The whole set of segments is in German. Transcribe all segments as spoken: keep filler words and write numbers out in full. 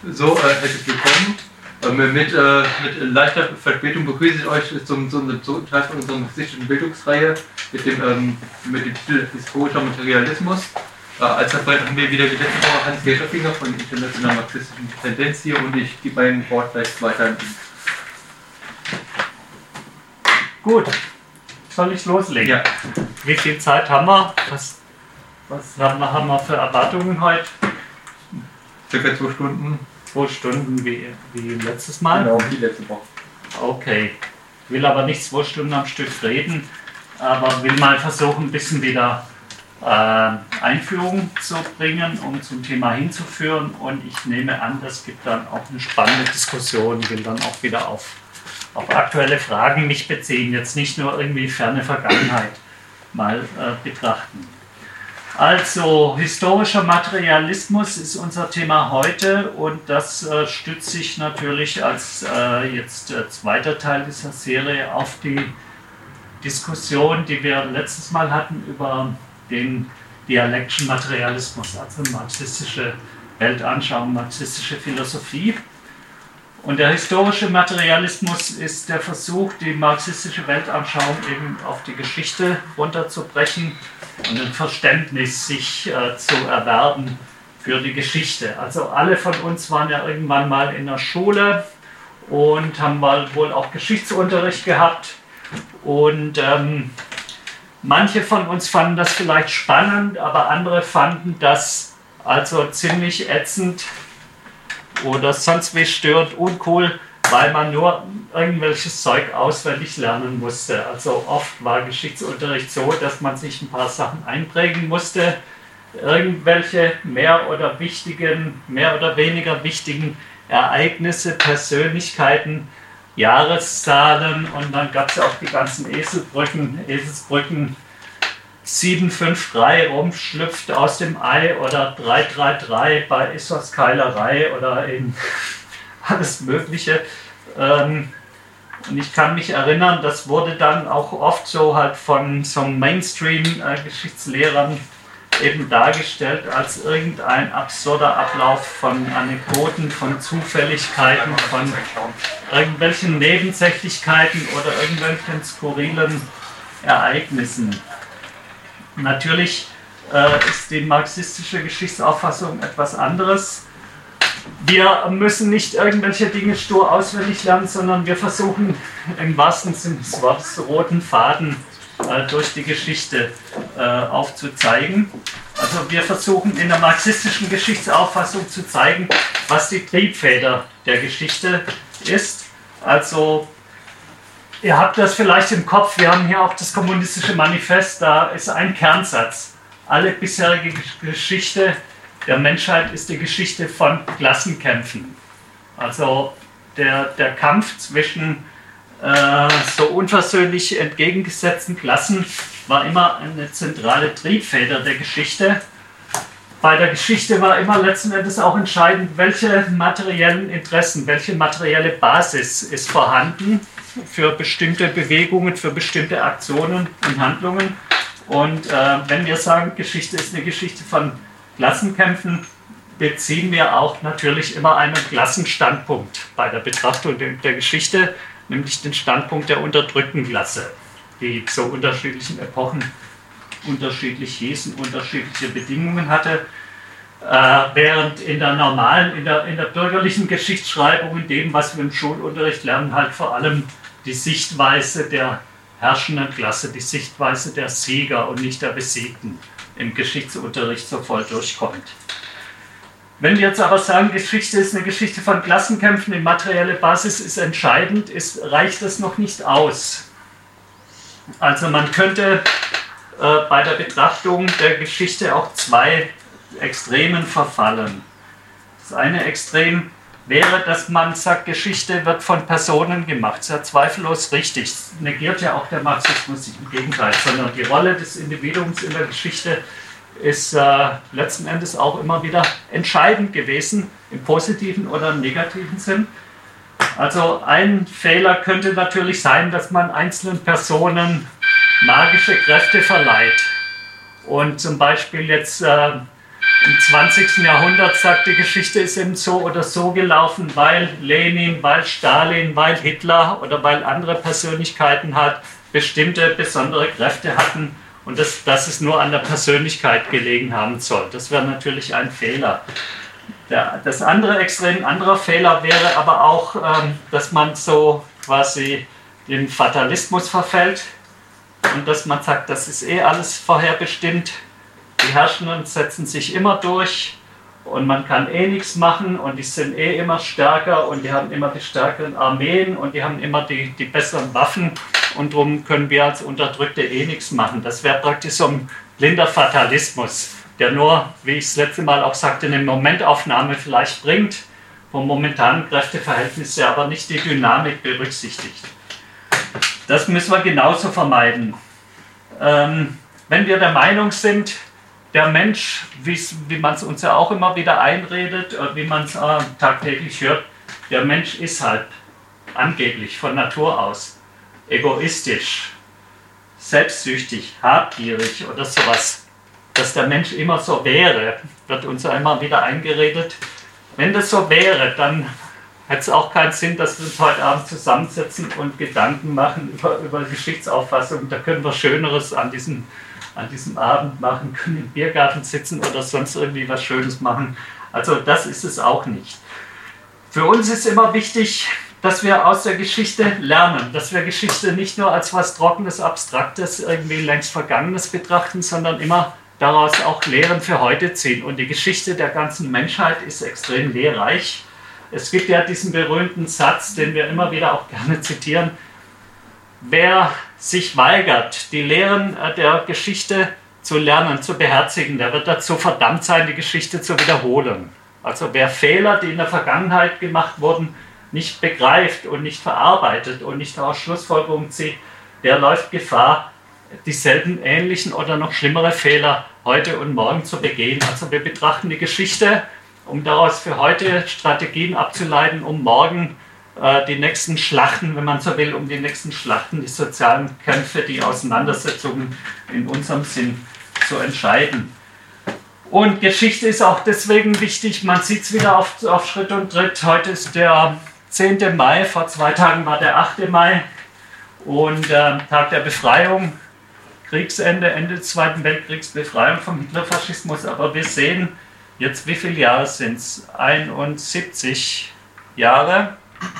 So, äh, herzlich willkommen. Ähm, mit, äh, mit leichter Verspätung begrüße ich euch zum, zum, zum Teil von unserer marxistischen Bildungsreihe mit dem, ähm, mit dem Titel Historischer Materialismus. Äh, als Referent haben wir wieder die letzte Woche Hans-Georg Schöffinger von der Internationalen Marxistischen Tendenz hier und ich gebe ein Wort gleich weiter an ihn. Gut, soll ich loslegen? Ja. Wie viel Zeit haben wir? Was, was haben, wir, haben wir für Erwartungen heute? Circa zwei Stunden. Zwei Stunden wie, wie letztes Mal? Genau, wie letzte Woche. Okay. Ich will aber nicht zwei Stunden am Stück reden, aber will mal versuchen, ein bisschen wieder äh, Einführung zu bringen, um zum Thema hinzuführen. Und ich nehme an, das gibt dann auch eine spannende Diskussion. Ich will dann auch wieder auf, auf aktuelle Fragen mich beziehen, jetzt nicht nur irgendwie ferne Vergangenheit mal äh, betrachten. Also, historischer Materialismus ist unser Thema heute und das äh, stützt sich natürlich als äh, jetzt äh, zweiter Teil dieser Serie auf die Diskussion, die wir letztes Mal hatten über den dialektischen Materialismus, also marxistische Weltanschauung, marxistische Philosophie. Und der historische Materialismus ist der Versuch, die marxistische Weltanschauung eben auf die Geschichte runterzubrechen und ein Verständnis sich äh, zu erwerben für die Geschichte. Also alle von uns waren ja irgendwann mal in der Schule und haben mal wohl auch Geschichtsunterricht gehabt. Und ähm, manche von uns fanden das vielleicht spannend, aber andere fanden das also ziemlich ätzend oder sonst wie störend, uncool, weil man nur irgendwelches Zeug auswendig lernen musste. Also oft war Geschichtsunterricht so, dass man sich ein paar Sachen einprägen musste, irgendwelche mehr oder wichtigen, mehr oder weniger wichtigen Ereignisse, Persönlichkeiten, Jahreszahlen und dann gab es ja auch die ganzen Eselbrücken, Eselsbrücken, sieben fünf drei rumschlüpft aus dem Ei oder drei drei drei bei Issos Keilerei oder eben alles Mögliche. Und ich kann mich erinnern, das wurde dann auch oft so halt von so Mainstream-Geschichtslehrern eben dargestellt als irgendein absurder Ablauf von Anekdoten, von Zufälligkeiten, von irgendwelchen Nebensächlichkeiten oder irgendwelchen skurrilen Ereignissen. Natürlich äh, ist die marxistische Geschichtsauffassung etwas anderes. Wir müssen nicht irgendwelche Dinge stur auswendig lernen, sondern wir versuchen im wahrsten Sinne des Wortes roten Faden äh, durch die Geschichte äh, aufzuzeigen. Also wir versuchen in der marxistischen Geschichtsauffassung zu zeigen, was die Triebfeder der Geschichte ist. Also ihr habt das vielleicht im Kopf, wir haben hier auch das kommunistische Manifest, da ist ein Kernsatz. Alle bisherige Geschichte der Menschheit ist die Geschichte von Klassenkämpfen. Also der, der Kampf zwischen äh, so unversöhnlich entgegengesetzten Klassen war immer eine zentrale Triebfeder der Geschichte. Bei der Geschichte war immer letzten Endes auch entscheidend, welche materiellen Interessen, welche materielle Basis ist vorhanden für bestimmte Bewegungen, für bestimmte Aktionen und Handlungen. Und äh, wenn wir sagen, Geschichte ist eine Geschichte von Klassenkämpfen, beziehen wir auch natürlich immer einen Klassenstandpunkt bei der Betrachtung der, der Geschichte, nämlich den Standpunkt der unterdrückten Klasse, die zu unterschiedlichen Epochen unterschiedlich hießen, unterschiedliche Bedingungen hatte. Äh, während in der normalen, in der, in der bürgerlichen Geschichtsschreibung, in dem, was wir im Schulunterricht lernen, halt vor allem die Sichtweise der herrschenden Klasse, die Sichtweise der Sieger und nicht der Besiegten im Geschichtsunterricht so voll durchkommt. Wenn wir jetzt aber sagen, Geschichte ist eine Geschichte von Klassenkämpfen, die materielle Basis ist entscheidend, ist, reicht das noch nicht aus. Also man könnte äh, bei der Betrachtung der Geschichte auch zwei Extremen verfallen. Das eine Extrem wäre, dass man sagt, Geschichte wird von Personen gemacht. Das ist ja zweifellos richtig. Das negiert ja auch der Marxismus nicht, im Gegenteil, sondern die Rolle des Individuums in der Geschichte ist äh, letzten Endes auch immer wieder entscheidend gewesen, im positiven oder negativen Sinn. Also ein Fehler könnte natürlich sein, dass man einzelnen Personen magische Kräfte verleiht und zum Beispiel jetzt äh, im zwanzigsten Jahrhundert sagt, die Geschichte ist eben so oder so gelaufen, weil Lenin, weil Stalin, weil Hitler oder weil andere Persönlichkeiten halt bestimmte besondere Kräfte hatten und dass, dass es nur an der Persönlichkeit gelegen haben soll. Das wäre natürlich ein Fehler. Der, das andere Extrem, anderer Fehler wäre aber auch, ähm, dass man so quasi in Fatalismus verfällt und dass man sagt, das ist eh alles vorherbestimmt. Die Herrschenden setzen sich immer durch und man kann eh nichts machen und die sind eh immer stärker und die haben immer die stärkeren Armeen und die haben immer die, die besseren Waffen und darum können wir als Unterdrückte eh nichts machen. Das wäre praktisch so ein blinder Fatalismus, der nur, wie ich das letzte Mal auch sagte, eine Momentaufnahme vielleicht bringt, vom momentanen Kräfteverhältnisse aber nicht die Dynamik berücksichtigt. Das müssen wir genauso vermeiden. Ähm, wenn wir der Meinung sind, der Mensch, wie man es uns ja auch immer wieder einredet, wie man es äh, tagtäglich hört, der Mensch ist halt angeblich von Natur aus egoistisch, selbstsüchtig, habgierig oder sowas. Dass der Mensch immer so wäre, wird uns ja immer wieder eingeredet. Wenn das so wäre, dann hätte es auch keinen Sinn, dass wir uns heute Abend zusammensetzen und Gedanken machen über, über Geschichtsauffassung. Da können wir Schöneres an diesem an diesem Abend machen, können im Biergarten sitzen oder sonst irgendwie was Schönes machen. Also das ist es auch nicht. Für uns ist immer wichtig, dass wir aus der Geschichte lernen, dass wir Geschichte nicht nur als was Trockenes, Abstraktes, irgendwie längst Vergangenes betrachten, sondern immer daraus auch Lehren für heute ziehen. Und die Geschichte der ganzen Menschheit ist extrem lehrreich. Es gibt ja diesen berühmten Satz, den wir immer wieder auch gerne zitieren: Wer sich weigert, die Lehren der Geschichte zu lernen, zu beherzigen, der wird dazu verdammt sein, die Geschichte zu wiederholen. Also wer Fehler, die in der Vergangenheit gemacht wurden, nicht begreift und nicht verarbeitet und nicht daraus Schlussfolgerungen zieht, der läuft Gefahr, dieselben ähnlichen oder noch schlimmere Fehler heute und morgen zu begehen. Also wir betrachten die Geschichte, um daraus für heute Strategien abzuleiten, um morgen die nächsten Schlachten, wenn man so will, um die nächsten Schlachten, die sozialen Kämpfe, die Auseinandersetzungen in unserem Sinn zu entscheiden. Und Geschichte ist auch deswegen wichtig, man sieht es wieder auf, auf Schritt und Tritt. Heute ist der zehnte Mai, vor zwei Tagen war der achte Mai und äh, Tag der Befreiung, Kriegsende, Ende des Zweiten Weltkriegs, Befreiung vom Hitlerfaschismus. Aber wir sehen jetzt, wie viele Jahre sind es? einundsiebzig Jahre.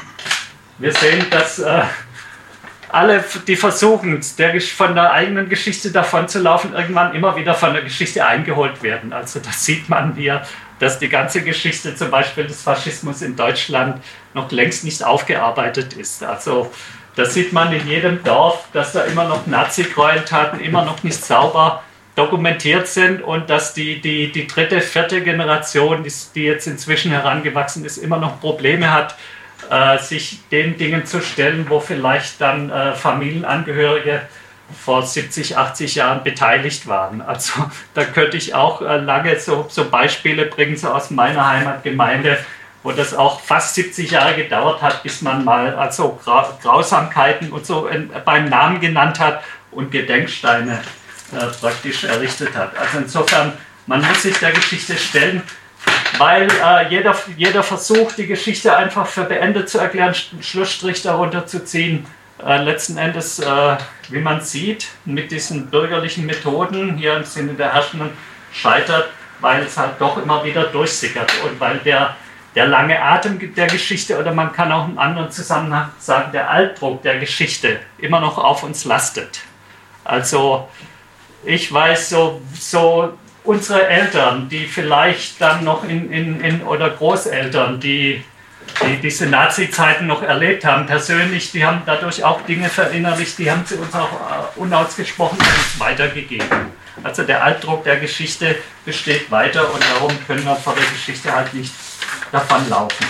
Wir sehen, dass äh, alle, die versuchen, der, von der eigenen Geschichte davon zu laufen, irgendwann immer wieder von der Geschichte eingeholt werden. Also das sieht man hier, dass die ganze Geschichte zum Beispiel des Faschismus in Deutschland noch längst nicht aufgearbeitet ist. Also das sieht man in jedem Dorf, dass da immer noch Nazi-Gräueltaten immer noch nicht sauber dokumentiert sind und dass die, die, die dritte, vierte Generation, die, die jetzt inzwischen herangewachsen ist, immer noch Probleme hat, Äh, sich den Dingen zu stellen, wo vielleicht dann äh, Familienangehörige vor siebzig, achtzig Jahren beteiligt waren. Also da könnte ich auch äh, lange so, so Beispiele bringen, so aus meiner Heimatgemeinde, wo das auch fast siebzig Jahre gedauert hat, bis man mal also Gra Grausamkeiten und so in, beim Namen genannt hat und Gedenksteine äh, praktisch errichtet hat. Also insofern, man muss sich der Geschichte stellen, weil äh, jeder, jeder Versuch, die Geschichte einfach für beendet zu erklären, einen Schlussstrich darunter zu ziehen, äh, letzten Endes, äh, wie man sieht, mit diesen bürgerlichen Methoden hier im Sinne der Herrschenden scheitert, weil es halt doch immer wieder durchsickert und weil der, der lange Atem der Geschichte, oder man kann auch im anderen Zusammenhang sagen, der Altdruck der Geschichte immer noch auf uns lastet. Also ich weiß, so, so unsere Eltern, die vielleicht dann noch in, in, in oder Großeltern, die, die diese Nazi-Zeiten noch erlebt haben, persönlich, die haben dadurch auch Dinge verinnerlicht, die haben sie uns auch uh, unausgesprochen uns weitergegeben. Also der Altdruck der Geschichte besteht weiter und darum können wir vor der Geschichte halt nicht davonlaufen.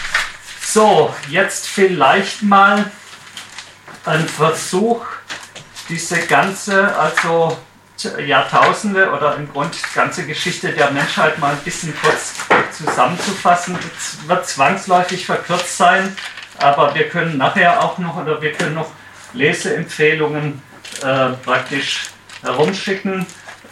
So, jetzt vielleicht mal ein Versuch, diese ganze, also Jahrtausende oder im Grunde die ganze Geschichte der Menschheit mal ein bisschen kurz zusammenzufassen. Es wird zwangsläufig verkürzt sein, aber wir können nachher auch noch oder wir können noch Leseempfehlungen äh, praktisch herumschicken.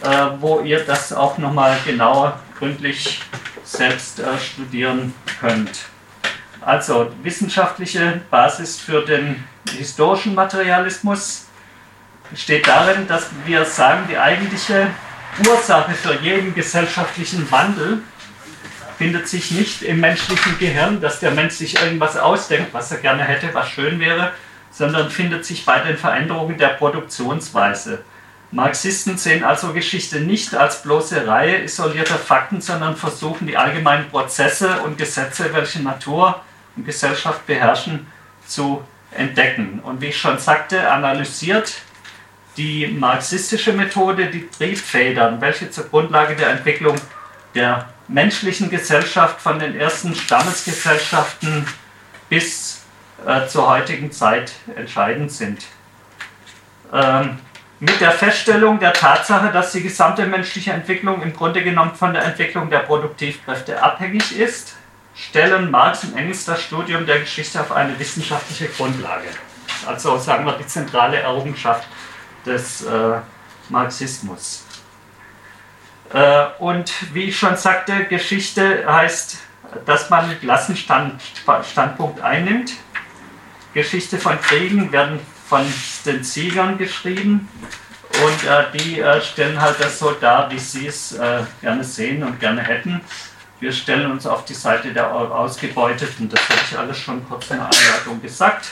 äh, wo ihr das auch nochmal genauer, gründlich selbst äh, studieren könnt. Also wissenschaftliche Basis für den historischen Materialismus besteht darin, dass wir sagen, die eigentliche Ursache für jeden gesellschaftlichen Wandel findet sich nicht im menschlichen Gehirn, dass der Mensch sich irgendwas ausdenkt, was er gerne hätte, was schön wäre, sondern findet sich bei den Veränderungen der Produktionsweise. Marxisten sehen also Geschichte nicht als bloße Reihe isolierter Fakten, sondern versuchen die allgemeinen Prozesse und Gesetze, welche Natur und Gesellschaft beherrschen, zu entdecken. Und wie ich schon sagte, analysiert die marxistische Methode die Triebfedern, welche zur Grundlage der Entwicklung der menschlichen Gesellschaft von den ersten Stammesgesellschaften bis äh, zur heutigen Zeit entscheidend sind. Ähm, mit der Feststellung der Tatsache, dass die gesamte menschliche Entwicklung im Grunde genommen von der Entwicklung der Produktivkräfte abhängig ist, stellen Marx und Engels das Studium der Geschichte auf eine wissenschaftliche Grundlage. Also sagen wir die zentrale Errungenschaft des äh, Marxismus. Äh, und wie ich schon sagte, Geschichte heißt, dass man einen Klassenstandpunkt einnimmt. Geschichte von Kriegen werden von den Siegern geschrieben und äh, die äh, stellen halt das so dar, wie sie es äh, gerne sehen und gerne hätten. Wir stellen uns auf die Seite der Ausgebeuteten. Das habe ich alles schon kurz in der Einleitung gesagt.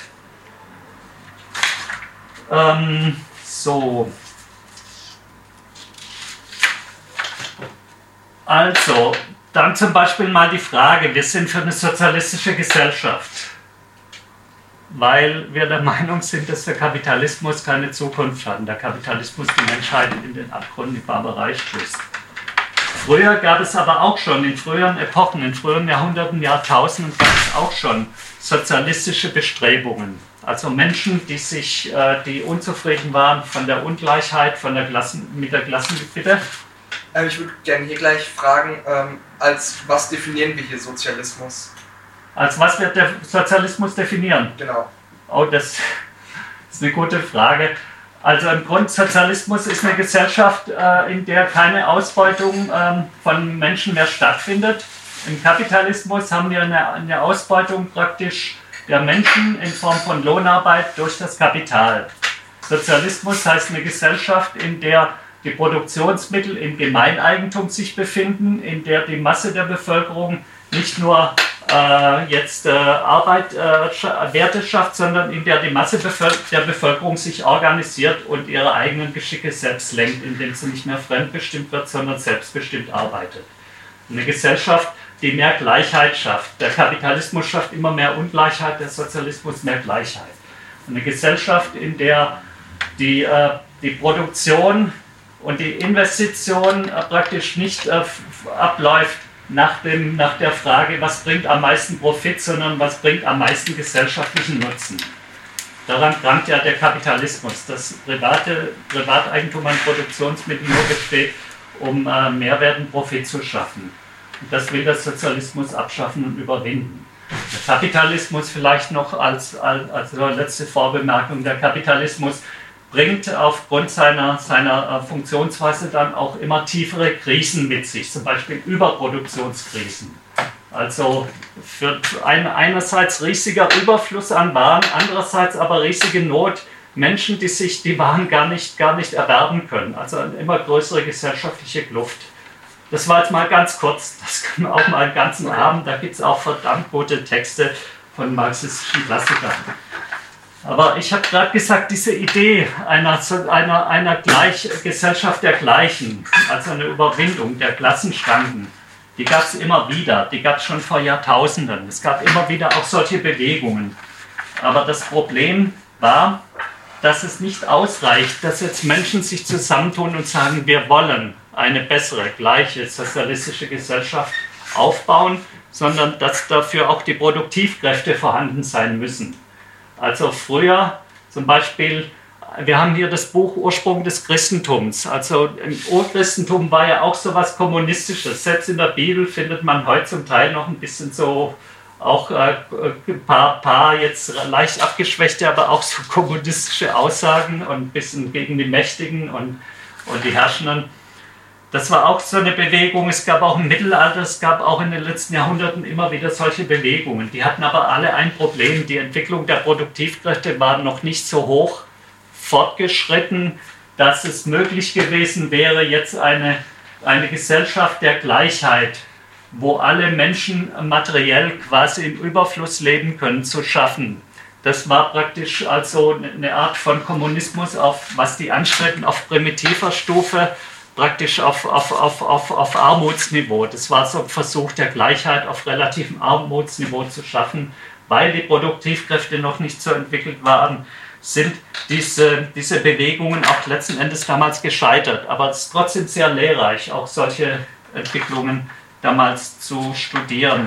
Ähm, so. Also, dann zum Beispiel mal die Frage, wir sind für eine sozialistische Gesellschaft, weil wir der Meinung sind, dass der Kapitalismus keine Zukunft hat und der Kapitalismus die Menschheit in den Abgrund, die Barbarei stößt. Früher gab es aber auch schon, in früheren Epochen, in früheren Jahrhunderten, Jahrtausenden gab es auch schon sozialistische Bestrebungen. Also Menschen, die sich, äh, die unzufrieden waren von der Ungleichheit, von der Klassen, mit der Klassenbitte. Ähm, ich würde gerne hier gleich fragen, ähm, als was definieren wir hier Sozialismus? Als was wird der Sozialismus definieren? Genau. Oh, das ist eine gute Frage. Also im Grunde Sozialismus ist eine Gesellschaft, äh, in der keine Ausbeutung ähm, von Menschen mehr stattfindet. Im Kapitalismus haben wir eine, eine Ausbeutung praktisch der Menschen in Form von Lohnarbeit durch das Kapital. Sozialismus heißt eine Gesellschaft, in der die Produktionsmittel im Gemeineigentum sich befinden, in der die Masse der Bevölkerung nicht nur äh, jetzt äh, Arbeit, äh, Werte schafft, sondern in der die Masse Bevölker der Bevölkerung sich organisiert und ihre eigenen Geschicke selbst lenkt, indem sie nicht mehr fremdbestimmt wird, sondern selbstbestimmt arbeitet. Eine Gesellschaft, die mehr Gleichheit schafft. Der Kapitalismus schafft immer mehr Ungleichheit, der Sozialismus mehr Gleichheit. Eine Gesellschaft, in der die, äh, die Produktion und die Investition äh, praktisch nicht äh, abläuft nach, dem, nach der Frage, was bringt am meisten Profit, sondern was bringt am meisten gesellschaftlichen Nutzen. Daran krankt ja der Kapitalismus, dass private, Privateigentum an Produktionsmitteln nur besteht, um äh, Mehrwert und Profit zu schaffen. Und das will der Sozialismus abschaffen und überwinden. Der Kapitalismus vielleicht noch als, als, als letzte Vorbemerkung, der Kapitalismus bringt aufgrund seiner, seiner Funktionsweise dann auch immer tiefere Krisen mit sich, zum Beispiel Überproduktionskrisen. Also für ein, einerseits riesiger Überfluss an Waren, andererseits aber riesige Not, Menschen, die sich die Waren gar nicht, gar nicht erwerben können, also eine immer größere gesellschaftliche Kluft. Das war jetzt mal ganz kurz, das können wir auch mal einen ganzen Abend, da gibt es auch verdammt gute Texte von marxistischen Klassikern. Aber ich habe gerade gesagt, diese Idee einer, einer, einer Gleich Gesellschaft der Gleichen, also eine Überwindung der Klassenschranken, die gab es immer wieder, die gab es schon vor Jahrtausenden. Es gab immer wieder auch solche Bewegungen. Aber das Problem war, dass es nicht ausreicht, dass jetzt Menschen sich zusammentun und sagen, wir wollen eine bessere, gleiche sozialistische Gesellschaft aufbauen, sondern dass dafür auch die Produktivkräfte vorhanden sein müssen. Also früher zum Beispiel, wir haben hier das Buch Ursprung des Christentums. Also im Urchristentum war ja auch so was Kommunistisches. Selbst in der Bibel findet man heute zum Teil noch ein bisschen so, auch ein äh, paar, paar jetzt leicht abgeschwächte, aber auch so kommunistische Aussagen und ein bisschen gegen die Mächtigen und, und die Herrschenden. Das war auch so eine Bewegung. Es gab auch im Mittelalter, es gab auch in den letzten Jahrhunderten immer wieder solche Bewegungen. Die hatten aber alle ein Problem. Die Entwicklung der Produktivkräfte war noch nicht so hoch fortgeschritten, dass es möglich gewesen wäre, jetzt eine, eine Gesellschaft der Gleichheit, wo alle Menschen materiell quasi im Überfluss leben können, zu schaffen. Das war praktisch also eine Art von Kommunismus, auf, was die anstreben, auf primitiver Stufe, praktisch auf, auf, auf, auf, auf Armutsniveau. Das war so ein Versuch der Gleichheit auf relativem Armutsniveau zu schaffen, weil die Produktivkräfte noch nicht so entwickelt waren, sind diese, diese Bewegungen auch letzten Endes damals gescheitert. Aber es ist trotzdem sehr lehrreich, auch solche Entwicklungen damals zu studieren.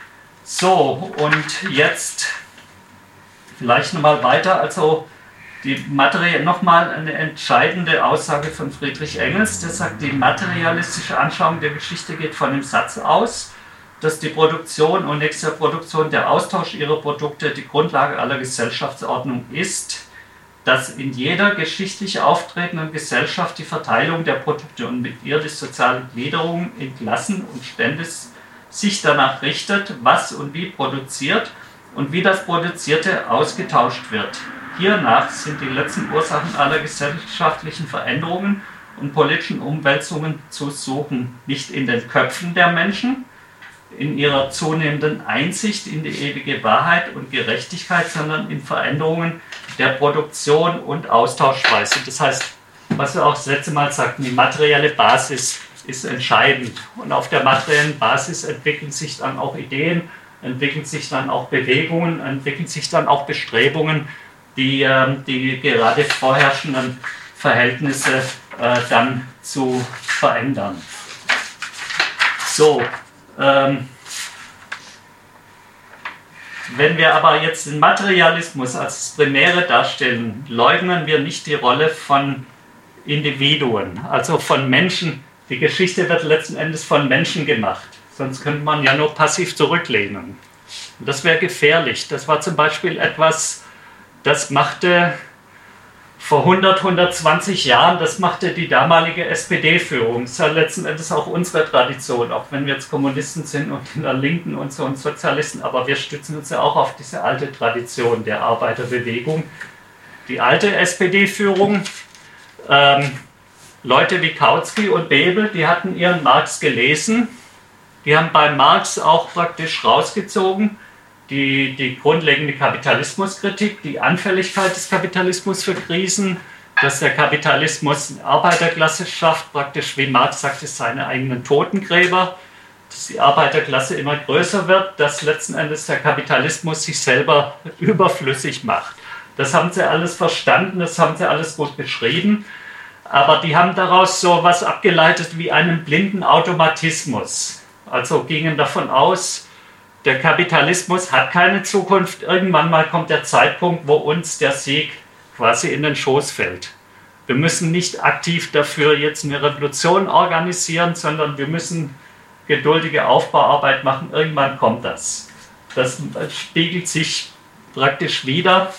So, und jetzt vielleicht nochmal weiter, also die Materie, nochmal eine entscheidende Aussage von Friedrich Engels, der sagt, die materialistische Anschauung der Geschichte geht von dem Satz aus, dass die Produktion und nächste Produktion, der Austausch ihrer Produkte die Grundlage aller Gesellschaftsordnung ist, dass in jeder geschichtlich auftretenden Gesellschaft die Verteilung der Produkte und mit ihr die soziale Gliederung in Klassen und Stände sich danach richtet, was und wie produziert und wie das Produzierte ausgetauscht wird. Hiernach sind die letzten Ursachen aller gesellschaftlichen Veränderungen und politischen Umwälzungen zu suchen, nicht in den Köpfen der Menschen, in ihrer zunehmenden Einsicht in die ewige Wahrheit und Gerechtigkeit, sondern in Veränderungen der Produktion und Austauschweise. Das heißt, was wir auch das letzte Mal sagten, die materielle Basis ist entscheidend. Und auf der materiellen Basis entwickeln sich dann auch Ideen, entwickeln sich dann auch Bewegungen, entwickeln sich dann auch Bestrebungen, die, die gerade vorherrschenden Verhältnisse äh, dann zu verändern. So, ähm, wenn wir aber jetzt den Materialismus als das Primäre darstellen, leugnen wir nicht die Rolle von Individuen, also von Menschen. Die Geschichte wird letzten Endes von Menschen gemacht, sonst könnte man ja nur passiv zurücklehnen. Und das wäre gefährlich. Das war zum Beispiel etwas, das machte vor hundert, hundertzwanzig Jahren, das machte die damalige S P D-Führung. Das ist ja letzten Endes auch unsere Tradition, auch wenn wir jetzt Kommunisten sind und in der Linken und so und Sozialisten, aber wir stützen uns ja auch auf diese alte Tradition der Arbeiterbewegung. Die alte S P D-Führung, ähm, Leute wie Kautsky und Bebel, die hatten ihren Marx gelesen, die haben bei Marx auch praktisch rausgezogen, Die, die grundlegende Kapitalismuskritik, die Anfälligkeit des Kapitalismus für Krisen, dass der Kapitalismus eine Arbeiterklasse schafft, praktisch wie Marx sagte, seine eigenen Totengräber, dass die Arbeiterklasse immer größer wird, dass letzten Endes der Kapitalismus sich selber überflüssig macht. Das haben sie alles verstanden, das haben sie alles gut beschrieben, aber die haben daraus so etwas abgeleitet wie einen blinden Automatismus. Also gingen davon aus, der Kapitalismus hat keine Zukunft. Irgendwann mal kommt der Zeitpunkt, wo uns der Sieg quasi in den Schoß fällt. Wir müssen nicht aktiv dafür jetzt eine Revolution organisieren, sondern wir müssen geduldige Aufbauarbeit machen. Irgendwann kommt das. Das spiegelt sich praktisch wieder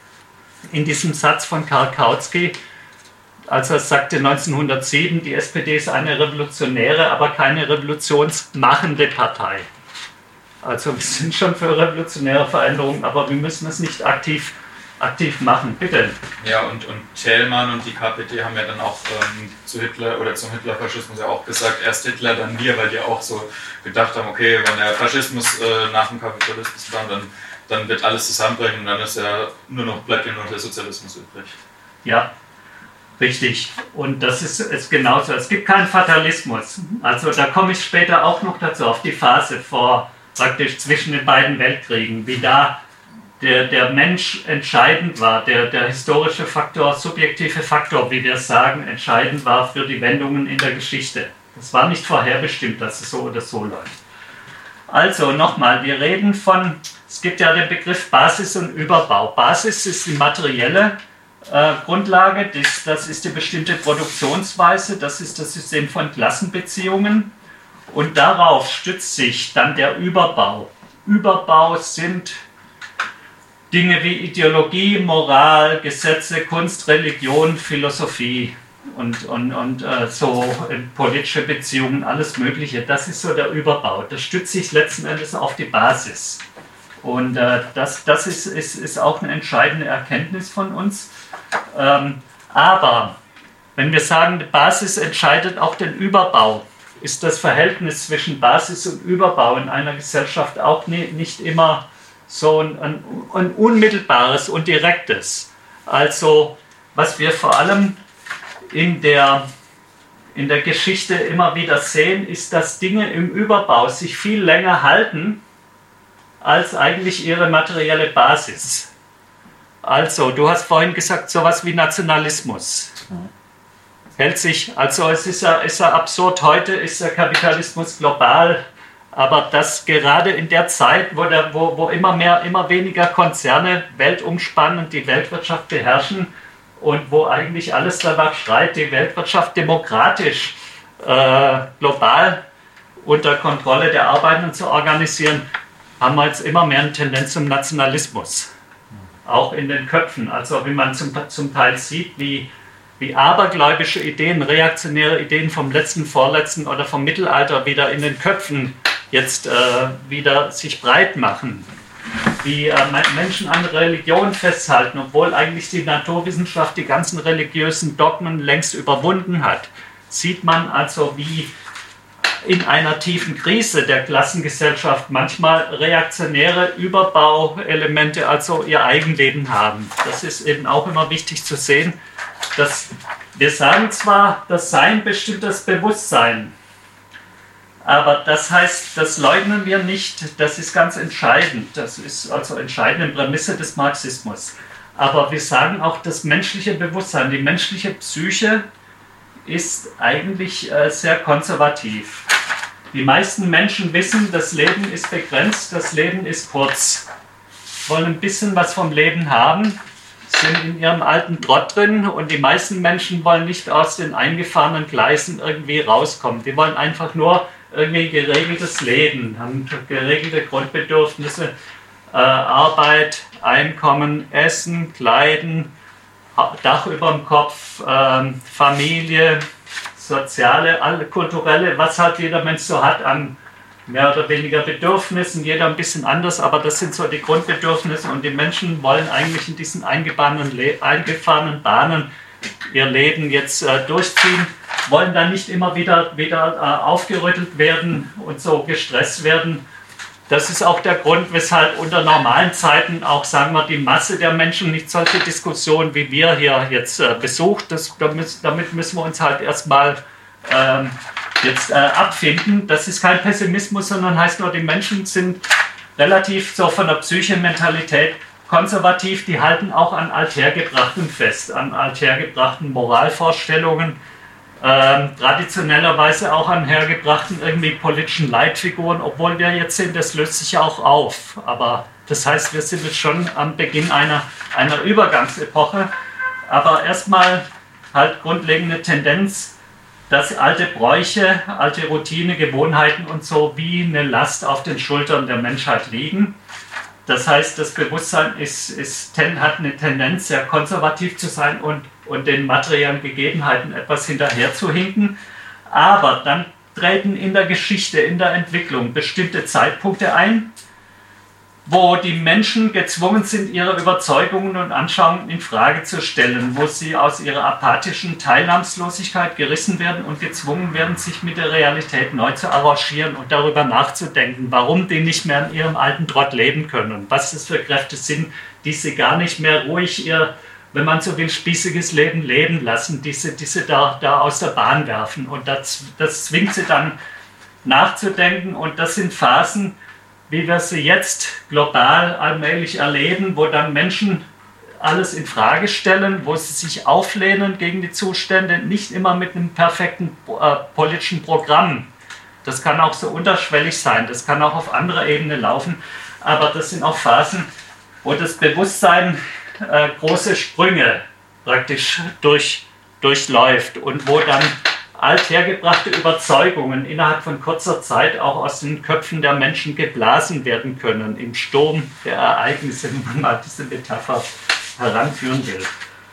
in diesem Satz von Karl Kautsky, als er sagte neunzehnhundertsieben, die S P D ist eine revolutionäre, aber keine revolutionsmachende Partei. Also wir sind schon für revolutionäre Veränderungen, aber wir müssen es nicht aktiv, aktiv machen. Bitte. Ja, und, und Thälmann und die K P D haben ja dann auch ähm, zu Hitler oder zum Hitlerfaschismus ja auch gesagt, erst Hitler, dann wir, weil die auch so gedacht haben, okay, wenn der Faschismus äh, nach dem Kapitalismus kam, dann, dann wird alles zusammenbrechen und dann ist ja nur noch, bleibt ja nur noch der Sozialismus übrig. Ja, richtig. Und das ist, ist genauso. Es gibt keinen Fatalismus. Also da komme ich später auch noch dazu, auf die Phase vor praktisch zwischen den beiden Weltkriegen, wie da der, der Mensch entscheidend war, der, der historische Faktor, subjektive Faktor, wie wir sagen, entscheidend war für die Wendungen in der Geschichte. Das war nicht vorherbestimmt, dass es so oder so läuft. Also nochmal, wir reden von, es gibt ja den Begriff Basis und Überbau. Basis ist die materielle äh, Grundlage, das, das ist die bestimmte Produktionsweise, das ist das System von Klassenbeziehungen. Und darauf stützt sich dann der Überbau. Überbau sind Dinge wie Ideologie, Moral, Gesetze, Kunst, Religion, Philosophie. und, und, und äh, so politische Beziehungen, alles Mögliche. Das ist so der Überbau. Das stützt sich letzten Endes auf die Basis. Und äh, das, das ist, ist, ist auch eine entscheidende Erkenntnis von uns. Ähm, aber wenn wir sagen, die Basis entscheidet auch den Überbau, ist das Verhältnis zwischen Basis und Überbau in einer Gesellschaft auch nie, nicht immer so ein, ein, ein unmittelbares und direktes. Also was wir vor allem in der, in der Geschichte immer wieder sehen, ist, dass Dinge im Überbau sich viel länger halten als eigentlich ihre materielle Basis. Also, du hast vorhin gesagt, sowas wie Nationalismus. Hält sich, also es ist ja, ist ja absurd, heute ist der Kapitalismus global, aber das gerade in der Zeit, wo, der, wo, wo immer mehr, immer weniger Konzerne weltumspannend die Weltwirtschaft beherrschen und wo eigentlich alles danach schreit, die Weltwirtschaft demokratisch, äh, global unter Kontrolle der Arbeitenden zu organisieren, haben wir jetzt immer mehr eine Tendenz zum Nationalismus. Auch in den Köpfen. Also wie man zum, zum Teil sieht, wie, wie abergläubische Ideen, reaktionäre Ideen vom letzten, vorletzten oder vom Mittelalter wieder in den Köpfen jetzt äh, wieder sich breit machen. Wie äh, Menschen an Religion festhalten, obwohl eigentlich die Naturwissenschaft die ganzen religiösen Dogmen längst überwunden hat. Sieht man also, wie in einer tiefen Krise der Klassengesellschaft manchmal reaktionäre Überbauelemente, also ihr Eigenleben haben. Das ist eben auch immer wichtig zu sehen, dass wir sagen zwar, das Sein bestimmt das Bewusstsein, aber das heißt, das leugnen wir nicht, das ist ganz entscheidend, das ist also entscheidende Prämisse des Marxismus. Aber wir sagen auch, das menschliche Bewusstsein, die menschliche Psyche ist eigentlich äh, sehr konservativ. Die meisten Menschen wissen, das Leben ist begrenzt, das Leben ist kurz. Wollen ein bisschen was vom Leben haben, sind in ihrem alten Trott drin und die meisten Menschen wollen nicht aus den eingefahrenen Gleisen irgendwie rauskommen. Die wollen einfach nur irgendwie geregeltes Leben, haben geregelte Grundbedürfnisse, äh, Arbeit, Einkommen, Essen, Kleiden, Dach über dem Kopf, äh, Familie, soziale, alle kulturelle, was halt jeder Mensch so hat an mehr oder weniger Bedürfnissen, jeder ein bisschen anders, aber das sind so die Grundbedürfnisse und die Menschen wollen eigentlich in diesen eingefahrenen, eingefahrenen Bahnen ihr Leben jetzt äh, durchziehen, wollen dann nicht immer wieder, wieder äh, aufgerüttelt werden und so gestresst werden. Das ist auch der Grund, weshalb unter normalen Zeiten auch, sagen wir, die Masse der Menschen nicht solche Diskussionen wie wir hier jetzt äh, besucht. Das, damit, damit müssen wir uns halt erstmal ähm, jetzt äh, abfinden. Das ist kein Pessimismus, sondern heißt nur, die Menschen sind relativ so von der Psyche-Mentalität konservativ. Die halten auch an Althergebrachten fest, an althergebrachten Moralvorstellungen. Ähm, traditionellerweise auch an hergebrachten irgendwie politischen Leitfiguren, obwohl wir jetzt sehen, das löst sich ja auch auf. Aber das heißt, wir sind jetzt schon am Beginn einer, einer Übergangsepoche. Aber erstmal halt grundlegende Tendenz, dass alte Bräuche, alte Routine, Gewohnheiten und so wie eine Last auf den Schultern der Menschheit liegen. Das heißt, das Bewusstsein ist, ist, hat eine Tendenz, sehr konservativ zu sein und, und den materiellen Gegebenheiten etwas hinterherzuhinken. Aber dann treten in der Geschichte, in der Entwicklung bestimmte Zeitpunkte ein, wo die Menschen gezwungen sind, ihre Überzeugungen und Anschauungen in Frage zu stellen, wo sie aus ihrer apathischen Teilnahmslosigkeit gerissen werden und gezwungen werden, sich mit der Realität neu zu arrangieren und darüber nachzudenken, warum die nicht mehr in ihrem alten Trott leben können und was das für Kräfte sind, die sie gar nicht mehr ruhig ihr, wenn man so will, spießiges Leben leben lassen, die sie, die sie da, da aus der Bahn werfen. Und das, das zwingt sie dann nachzudenken und das sind Phasen, wie wir sie jetzt global allmählich erleben, wo dann Menschen alles in Frage stellen, wo sie sich auflehnen gegen die Zustände, nicht immer mit einem perfekten äh, politischen Programm. Das kann auch so unterschwellig sein, das kann auch auf anderer Ebene laufen, aber das sind auch Phasen, wo das Bewusstsein äh, große Sprünge praktisch durch, durchläuft und wo dann althergebrachte Überzeugungen innerhalb von kurzer Zeit auch aus den Köpfen der Menschen geblasen werden können, im Sturm der Ereignisse, wenn man mal diese Metapher heranführen will.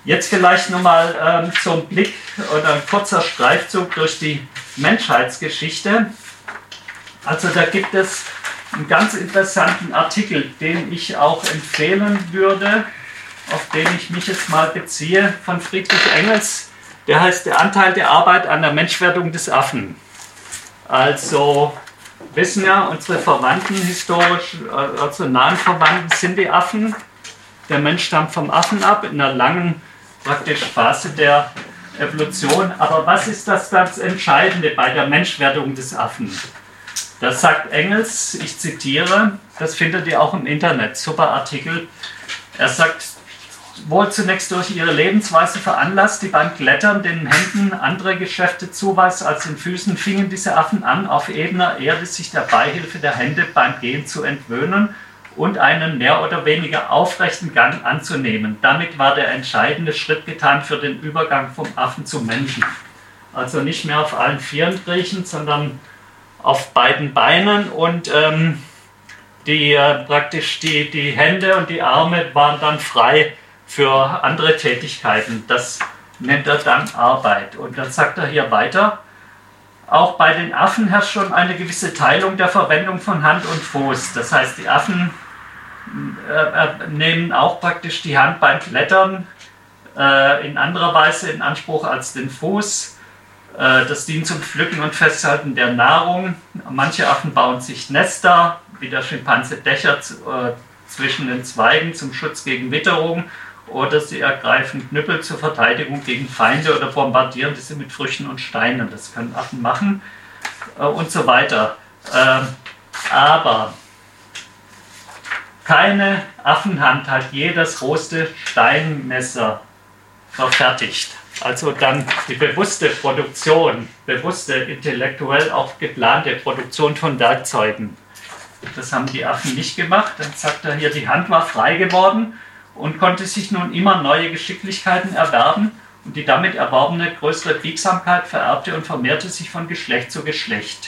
Jetzt vielleicht nochmal ähm, zum Blick oder ein kurzer Streifzug durch die Menschheitsgeschichte. Also da gibt es einen ganz interessanten Artikel, den ich auch empfehlen würde, auf den ich mich jetzt mal beziehe, von Friedrich Engels. Der heißt Der Anteil der Arbeit an der Menschwerdung des Affen. Also wissen ja, unsere Verwandten historisch, also nahen Verwandten sind die Affen. Der Mensch stammt vom Affen ab in einer langen praktisch Phase der Evolution. Aber was ist das ganz Entscheidende bei der Menschwerdung des Affen? Das sagt Engels, ich zitiere, das findet ihr auch im Internet, super Artikel. Er sagt, wohl zunächst durch ihre Lebensweise veranlasst, die beim Klettern den Händen andere Geschäfte zuweist als den Füßen, fingen diese Affen an, auf ebener Erde sich der Beihilfe der Hände beim Gehen zu entwöhnen und einen mehr oder weniger aufrechten Gang anzunehmen. Damit war der entscheidende Schritt getan für den Übergang vom Affen zum Menschen. Also nicht mehr auf allen Vieren kriechen, sondern auf beiden Beinen und ähm, die, äh, praktisch die, die Hände und die Arme waren dann frei für andere Tätigkeiten. Das nennt er dann Arbeit. Und dann sagt er hier weiter, auch bei den Affen herrscht schon eine gewisse Teilung der Verwendung von Hand und Fuß. Das heißt, die Affen äh, nehmen auch praktisch die Hand beim Klettern äh, in anderer Weise in Anspruch als den Fuß. Äh, das dient zum Pflücken und Festhalten der Nahrung. Manche Affen bauen sich Nester, wie der Schimpanse Dächer äh, zwischen den Zweigen zum Schutz gegen Witterung. Oder sie ergreifen Knüppel zur Verteidigung gegen Feinde oder bombardieren diese mit Früchten und Steinen. Das können Affen machen äh, und so weiter. Ähm, aber keine Affenhand hat je das rohste Steinmesser verfertigt. Also dann die bewusste Produktion, bewusste, intellektuell auch geplante Produktion von Werkzeugen. Das haben die Affen nicht gemacht. Dann sagt er hier, die Hand war frei geworden und konnte sich nun immer neue Geschicklichkeiten erwerben und die damit erworbene größere Biegsamkeit vererbte und vermehrte sich von Geschlecht zu Geschlecht.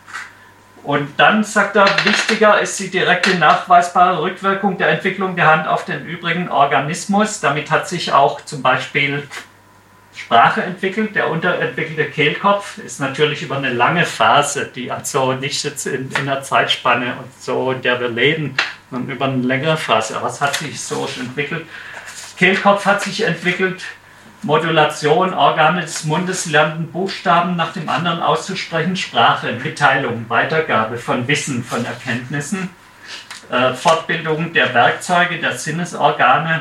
Und dann sagt er, wichtiger ist die direkte nachweisbare Rückwirkung der Entwicklung der Hand auf den übrigen Organismus. Damit hat sich auch zum Beispiel Sprache entwickelt. Der unterentwickelte Kehlkopf ist natürlich über eine lange Phase, die also nicht jetzt in, in einer Zeitspanne und so, in der wir leben, sondern über eine längere Phase. Aber es hat sich so entwickelt. Kehlkopf hat sich entwickelt, Modulation, Organe des Mundes lernen Buchstaben nach dem anderen auszusprechen, Sprache, Mitteilung, Weitergabe von Wissen, von Erkenntnissen, äh, Fortbildung der Werkzeuge, der Sinnesorgane,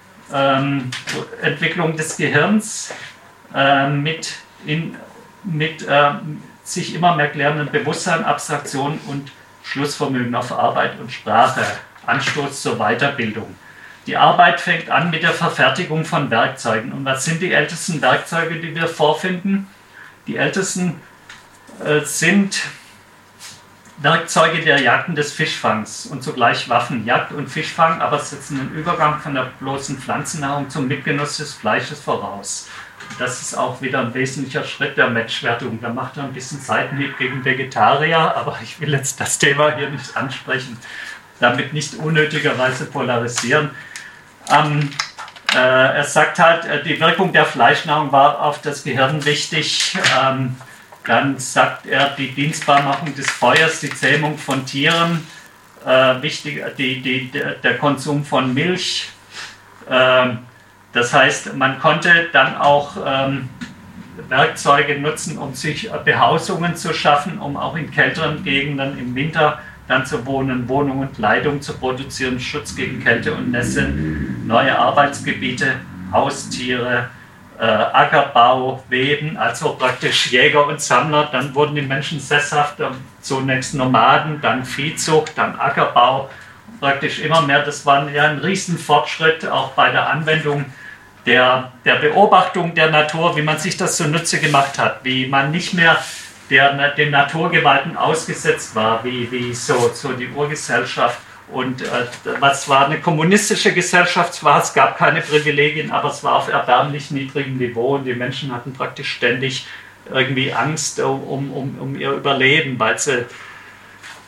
ähm, Entwicklung des Gehirns äh, mit, in, mit äh, sich immer mehr klärenden Bewusstsein, Abstraktion und Schlussvermögen auf Arbeit und Sprache, Anstoß zur Weiterbildung. Die Arbeit fängt an mit der Verfertigung von Werkzeugen. Und was sind die ältesten Werkzeuge, die wir vorfinden? Die ältesten äh, sind Werkzeuge der Jagd und des Fischfangs und zugleich Waffen. Jagd und Fischfang aber setzen den Übergang von der bloßen Pflanzennahrung zum Mitgenuss des Fleisches voraus. Und das ist auch wieder ein wesentlicher Schritt der Menschwerdung. Da macht er ein bisschen Seitenhieb gegen Vegetarier, aber ich will jetzt das Thema hier nicht ansprechen, damit nicht unnötigerweise polarisieren. Ähm, äh, er sagt halt, äh, die Wirkung der Fleischnahrung war auf das Gehirn wichtig. Ähm, dann sagt er, die Dienstbarmachung des Feuers, die Zähmung von Tieren, äh, wichtig, die, die, der Konsum von Milch. Äh, das heißt, man konnte dann auch ähm, Werkzeuge nutzen, um sich Behausungen zu schaffen, um auch in kälteren Gegenden im Winter dann zu wohnen, Wohnung und Kleidung zu produzieren, Schutz gegen Kälte und Nässe, neue Arbeitsgebiete, Haustiere, äh, Ackerbau, Weben, also praktisch Jäger und Sammler. Dann wurden die Menschen sesshaft, zunächst Nomaden, dann Viehzucht, dann Ackerbau, praktisch immer mehr. Das war ja ein Riesenfortschritt auch bei der Anwendung der, der Beobachtung der Natur, wie man sich das zunutze gemacht hat, wie man nicht mehr der den Naturgewalten ausgesetzt war, wie, wie so, so die Urgesellschaft. Und äh, was war eine kommunistische Gesellschaft zwar, es gab keine Privilegien, aber es war auf erbärmlich niedrigem Niveau und die Menschen hatten praktisch ständig irgendwie Angst um, um, um ihr Überleben, weil sie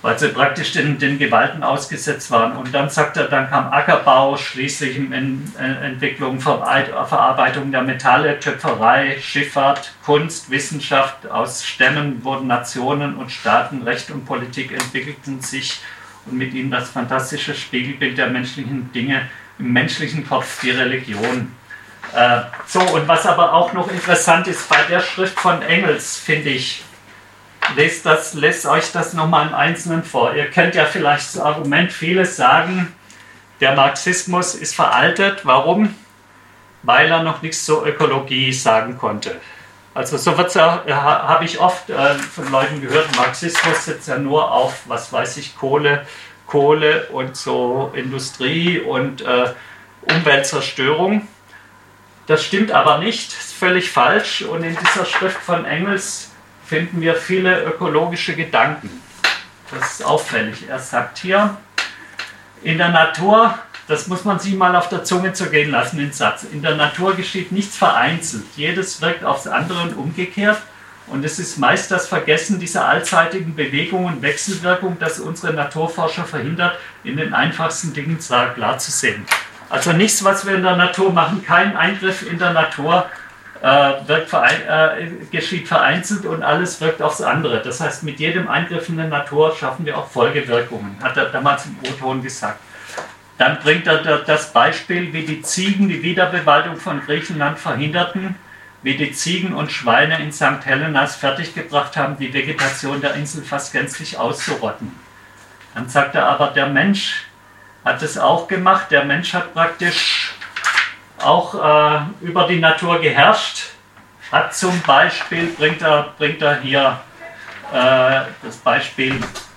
weil sie praktisch den, den Gewalten ausgesetzt waren. Und dann sagt er, dann kam Ackerbau, schließlich in, Entwicklung, Verarbeitung der Metalle, Töpferei, Schifffahrt, Kunst, Wissenschaft. Aus Stämmen wurden Nationen und Staaten, Recht und Politik entwickelten sich und mit ihnen das fantastische Spiegelbild der menschlichen Dinge, im menschlichen Kopf die Religion. Äh, so, und was aber auch noch interessant ist bei der Schrift von Engels, finde ich, lest, das, lest euch das nochmal im Einzelnen vor. Ihr kennt ja vielleicht das Argument, viele sagen, der Marxismus ist veraltet. Warum? Weil er noch nichts zur Ökologie sagen konnte. Also so wird's ja, habe ich oft äh, von Leuten gehört, Marxismus setzt ja nur auf, was weiß ich, Kohle, Kohle und so Industrie und äh, Umweltzerstörung. Das stimmt aber nicht, ist völlig falsch. Und in dieser Schrift von Engels finden wir viele ökologische Gedanken. Das ist auffällig. Er sagt hier, in der Natur, das muss man sich mal auf der Zunge zergehen lassen, den Satz, in der Natur geschieht nichts vereinzelt. Jedes wirkt aufs andere und umgekehrt. Und es ist meist das Vergessen dieser allzeitigen Bewegung und Wechselwirkung, das unsere Naturforscher verhindert, in den einfachsten Dingen klar zu sehen. Also nichts, was wir in der Natur machen, kein Eingriff in der Natur äh, wirkt verein, äh, geschieht vereinzelt und alles wirkt aufs andere. Das heißt, mit jedem Eingriff in der Natur schaffen wir auch Folgewirkungen, hat er damals im O-Ton gesagt. Dann bringt er das Beispiel, wie die Ziegen die Wiederbewaldung von Griechenland verhinderten, wie die Ziegen und Schweine in Sankt Helenas fertiggebracht haben, die Vegetation der Insel fast gänzlich auszurotten. Dann sagt er aber, der Mensch hat es auch gemacht. Der Mensch hat praktisch auch äh, über die Natur geherrscht. Hat zum Beispiel, bringt er, bringt er hier äh, das Beispiel,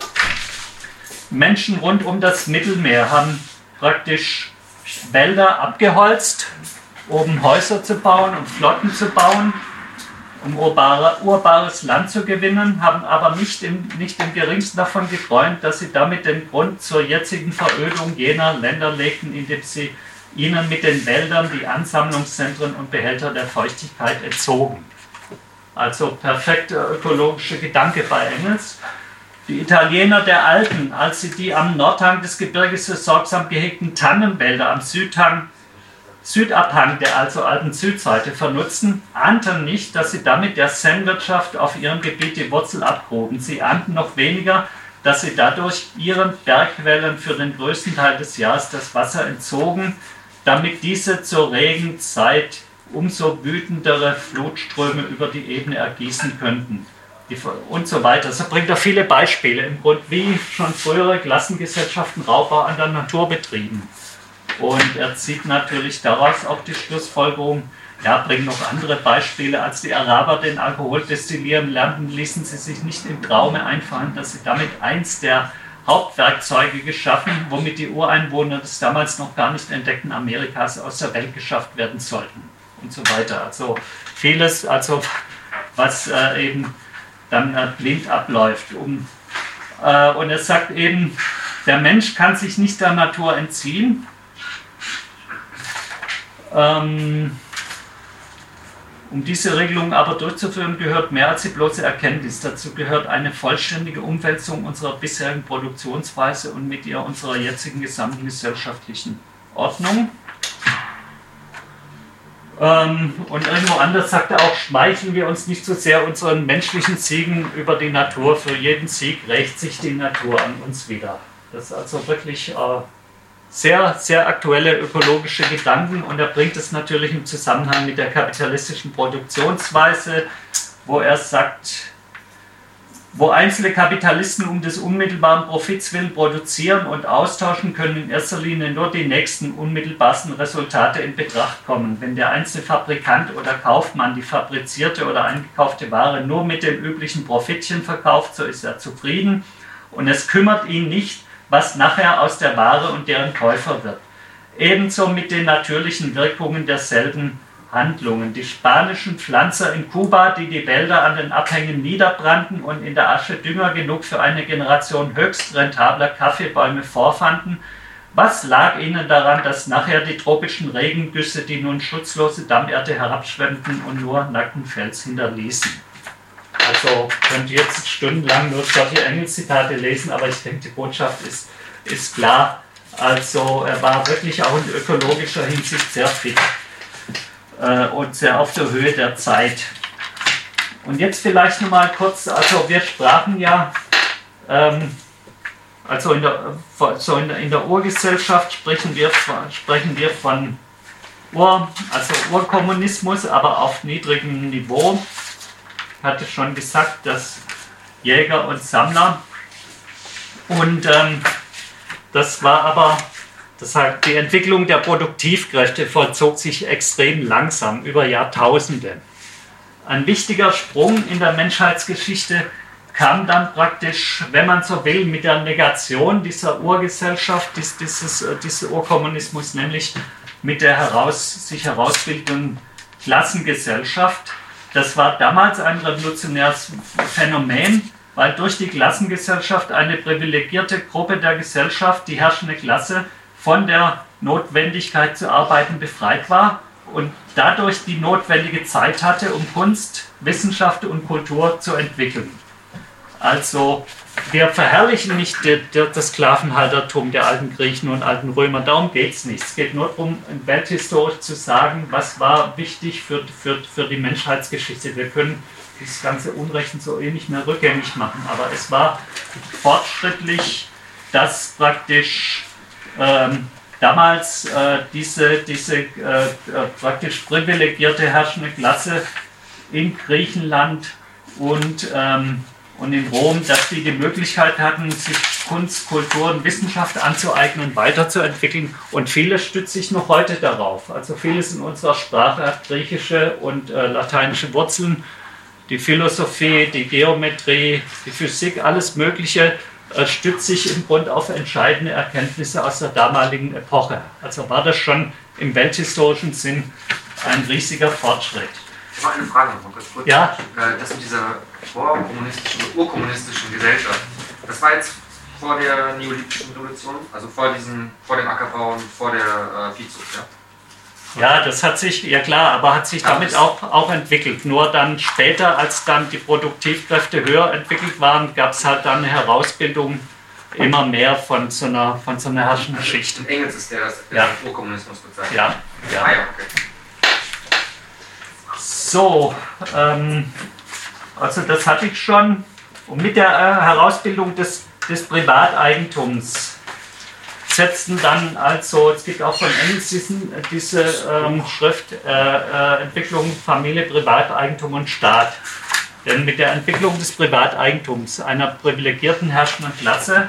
Menschen rund um das Mittelmeer haben praktisch Wälder abgeholzt, um Häuser zu bauen und Flotten zu bauen, um urbare, urbares Land zu gewinnen, haben aber nicht im, nicht im geringsten davon geträumt, dass sie damit den Grund zur jetzigen Verödung jener Länder legten, indem sie ihnen mit den Wäldern die Ansammlungszentren und Behälter der Feuchtigkeit entzogen. Also perfekter ökologischer Gedanke bei Engels. Die Italiener der Alpen, als sie die am Nordhang des Gebirges so sorgsam gehegten Tannenwälder am Südhang, Südabhang der also alten Südseite vernutzten, ahnten nicht, dass sie damit der Sennwirtschaft auf ihrem Gebiet die Wurzel abgruben. Sie ahnten noch weniger, dass sie dadurch ihren Bergquellen für den größten Teil des Jahres das Wasser entzogen, damit diese zur Regenzeit umso wütendere Flutströme über die Ebene ergießen könnten. Die, und so weiter. So bringt er viele Beispiele im Grund, wie schon frühere Klassengesellschaften Raubbau an der Natur betrieben. Und er zieht natürlich daraus auch die Schlussfolgerung, ja, bringt noch andere Beispiele. Als die Araber den Alkohol destillieren lernten, ließen sie sich nicht im Traume einfallen, dass sie damit eins der Hauptwerkzeuge geschaffen, womit die Ureinwohner des damals noch gar nicht entdeckten Amerikas aus der Welt geschafft werden sollten. Und so weiter. Also vieles, also was äh, eben dann äh, blind abläuft. Um, äh, und er sagt eben, der Mensch kann sich nicht der Natur entziehen. Ähm, um diese Regelung aber durchzuführen, gehört mehr als die bloße Erkenntnis. Dazu gehört eine vollständige Umwälzung unserer bisherigen Produktionsweise und mit ihr unserer jetzigen gesamten gesellschaftlichen Ordnung. Ähm, und irgendwo anders sagt er auch, schmeicheln wir uns nicht so sehr unseren menschlichen Siegen über die Natur. Für jeden Sieg rächt sich die Natur an uns wieder. Das ist also wirklich äh, sehr, sehr aktuelle ökologische Gedanken und er bringt es natürlich im Zusammenhang mit der kapitalistischen Produktionsweise, wo er sagt, wo einzelne Kapitalisten um des unmittelbaren Profits willen produzieren und austauschen, können in erster Linie nur die nächsten unmittelbarsten Resultate in Betracht kommen. Wenn der einzelne Fabrikant oder Kaufmann die fabrizierte oder eingekaufte Ware nur mit dem üblichen Profitchen verkauft, so ist er zufrieden und es kümmert ihn nicht, was nachher aus der Ware und deren Käufer wird. Ebenso mit den natürlichen Wirkungen derselben Handlungen. Die spanischen Pflanzer in Kuba, die die Wälder an den Abhängen niederbrannten und in der Asche Dünger genug für eine Generation höchst rentabler Kaffeebäume vorfanden, was lag ihnen daran, dass nachher die tropischen Regengüsse die nun schutzlose Dammerde herabschwemmten und nur nackten Fels hinterließen? Also könnt ihr jetzt stundenlang nur solche Engels-Zitate lesen, aber ich denke, die Botschaft ist, ist klar. Also er war wirklich auch in ökologischer Hinsicht sehr fit äh, und sehr auf der Höhe der Zeit. Und jetzt vielleicht nochmal kurz, also wir sprachen ja, ähm, also in der, so in der, in der Urgesellschaft sprechen wir, sprechen wir von Ur, also Urkommunismus, aber auf niedrigem Niveau. Ich hatte schon gesagt, dass Jäger und Sammler und ähm, das war aber, das heißt, die Entwicklung der Produktivkräfte vollzog sich extrem langsam über Jahrtausende. Ein wichtiger Sprung in der Menschheitsgeschichte kam dann praktisch, wenn man so will, mit der Negation dieser Urgesellschaft, dieses, dieses, dieses Urkommunismus, nämlich mit der heraus, sich herausbildenden Klassengesellschaft. Das war damals ein revolutionäres Phänomen, weil durch die Klassengesellschaft eine privilegierte Gruppe der Gesellschaft, die herrschende Klasse, von der Notwendigkeit zu arbeiten befreit war und dadurch die notwendige Zeit hatte, um Kunst, Wissenschaft und Kultur zu entwickeln. Also wir verherrlichen nicht das Sklavenhaltertum der alten Griechen und alten Römer, darum geht es nicht. Es geht nur darum, welthistorisch zu sagen, was war wichtig für, für, für die Menschheitsgeschichte. Wir können das ganze Unrecht so eh nicht mehr rückgängig machen, aber es war fortschrittlich, dass praktisch ähm, damals äh, diese, diese äh, praktisch privilegierte herrschende Klasse in Griechenland und, ähm, und in Rom, dass die die Möglichkeit hatten, sich Kunst, Kultur und Wissenschaft anzueignen, weiterzuentwickeln, und vieles stützt sich noch heute darauf. Also vieles in unserer Sprache hat griechische und äh, lateinische Wurzeln. Die Philosophie, die Geometrie, die Physik, alles Mögliche äh, stützt sich im Grunde auf entscheidende Erkenntnisse aus der damaligen Epoche. Also war das schon im welthistorischen Sinn ein riesiger Fortschritt. Ich habe eine Frage noch, ganz kurz. Ja? Das mit dieser vorkommunistischen oder urkommunistischen Gesellschaft, das war jetzt vor der neolithischen Revolution, also vor, diesen, vor dem Ackerbau und vor der äh, Viehzucht, ja? Ja, das hat sich, ja klar, aber hat sich damit auch, auch entwickelt. Nur dann später, als dann die Produktivkräfte höher entwickelt waren, gab es halt dann eine Herausbildung immer mehr von so einer, von so einer herrschenden Schicht. Und Engels ist der, der ja. Urkommunismus bezeichnet. Ja, ja. Ah, ja, okay. So, ähm, also das hatte ich schon. Und mit der äh, Herausbildung des, des Privateigentums setzten dann also, es gibt auch von Engels diesen, diese ähm, Schrift äh, äh, Entwicklung Familie, Privateigentum und Staat. Denn mit der Entwicklung des Privateigentums einer privilegierten herrschenden Klasse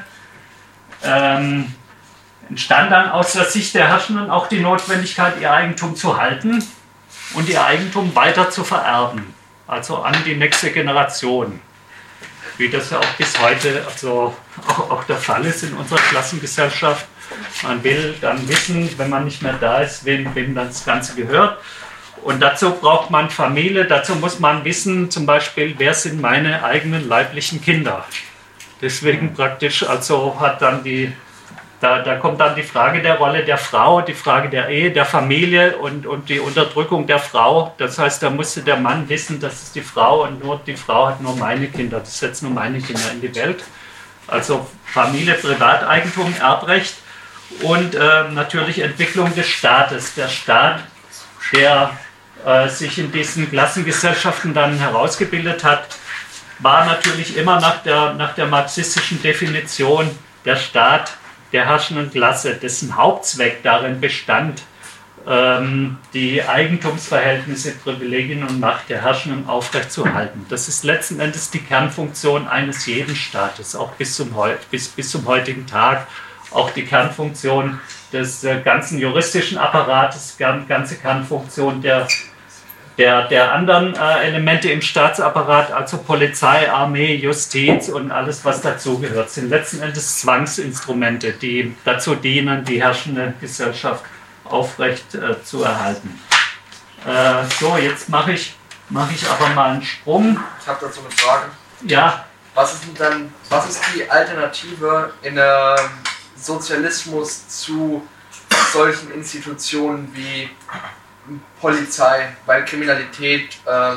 ähm, entstand dann aus der Sicht der Herrschenden auch die Notwendigkeit, ihr Eigentum zu halten und ihr Eigentum weiter zu vererben, also an die nächste Generation. Wie das ja auch bis heute also auch, auch der Fall ist in unserer Klassengesellschaft. Man will dann wissen, wenn man nicht mehr da ist, wem, wem das Ganze gehört. Und dazu braucht man Familie, dazu muss man wissen, zum Beispiel, wer sind meine eigenen leiblichen Kinder. Deswegen praktisch, also hat dann die, da, da kommt dann die Frage der Rolle der Frau, die Frage der Ehe, der Familie und, und die Unterdrückung der Frau. Das heißt, da musste der Mann wissen, das ist die Frau und nur die Frau hat nur meine Kinder, das setzt nur meine Kinder in die Welt. Also Familie, Privateigentum, Erbrecht und äh, natürlich Entwicklung des Staates. Der Staat, der äh, sich in diesen Klassengesellschaften dann herausgebildet hat, war natürlich immer nach der, nach der marxistischen Definition der Staat der herrschenden Klasse, dessen Hauptzweck darin bestand, ähm, die Eigentumsverhältnisse, Privilegien und Macht der Herrschenden aufrechtzuerhalten. Das ist letzten Endes die Kernfunktion eines jeden Staates, auch bis zum, bis, bis zum heutigen Tag, auch die Kernfunktion des äh, ganzen juristischen Apparates, die ganze Kernfunktion der Der, der anderen äh, Elemente im Staatsapparat, also Polizei, Armee, Justiz und alles, was dazugehört, sind letzten Endes Zwangsinstrumente, die dazu dienen, die herrschende Gesellschaft aufrecht äh, zu erhalten. Äh, so, jetzt mache ich, mach ich aber mal einen Sprung. Ich habe dazu eine Frage. Ja. Was ist denn dann, was ist die Alternative in der Sozialismus zu solchen Institutionen wie Polizei, weil Kriminalität ähm,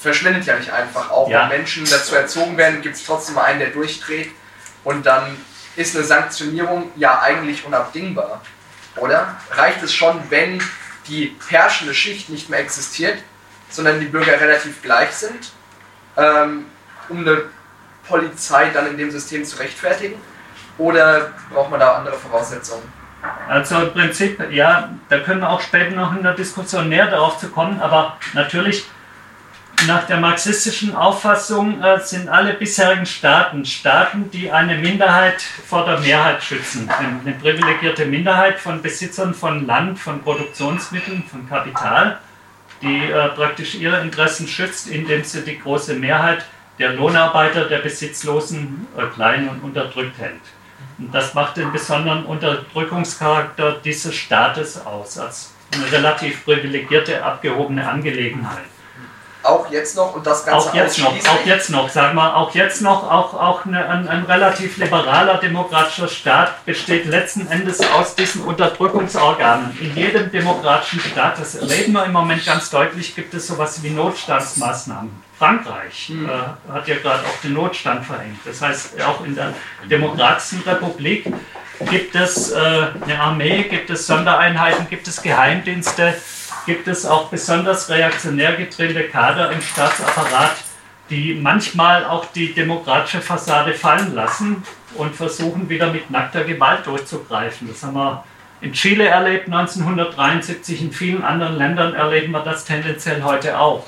verschwindet ja nicht einfach. Auch Ja. wenn Menschen dazu erzogen werden, gibt es trotzdem mal einen, der durchdreht. Und dann ist eine Sanktionierung ja eigentlich unabdingbar. Oder? Reicht es schon, wenn die herrschende Schicht nicht mehr existiert, sondern die Bürger relativ gleich sind, ähm, um eine Polizei dann in dem System zu rechtfertigen? Oder braucht man da andere Voraussetzungen? Also im Prinzip, ja, da können wir auch später noch in der Diskussion näher darauf zu kommen, aber natürlich nach der marxistischen Auffassung äh, sind alle bisherigen Staaten Staaten, die eine Minderheit vor der Mehrheit schützen. Eine, eine privilegierte Minderheit von Besitzern von Land, von Produktionsmitteln, von Kapital, die äh, praktisch ihre Interessen schützt, indem sie die große Mehrheit der Lohnarbeiter, der Besitzlosen äh, klein und unterdrückt hält. Und das macht den besonderen Unterdrückungscharakter dieses Staates aus, als eine relativ privilegierte, abgehobene Angelegenheit. Auch jetzt noch und das Ganze Auch jetzt noch, auch jetzt noch, sagen wir, auch jetzt noch, auch, auch eine, ein, ein relativ liberaler demokratischer Staat besteht letzten Endes aus diesen Unterdrückungsorganen. In jedem demokratischen Staat, das erleben wir im Moment ganz deutlich, gibt es sowas wie Notstandsmaßnahmen. Frankreich Mhm. äh, hat ja gerade auch den Notstand verhängt. Das heißt, auch in der Demokratischen Republik gibt es äh, eine Armee, gibt es Sondereinheiten, gibt es Geheimdienste, gibt es auch besonders reaktionär gedrehte Kader im Staatsapparat, die manchmal auch die demokratische Fassade fallen lassen und versuchen wieder mit nackter Gewalt durchzugreifen. Das haben wir in Chile erlebt neunzehnhundertdreiundsiebzig, in vielen anderen Ländern erleben wir das tendenziell heute auch.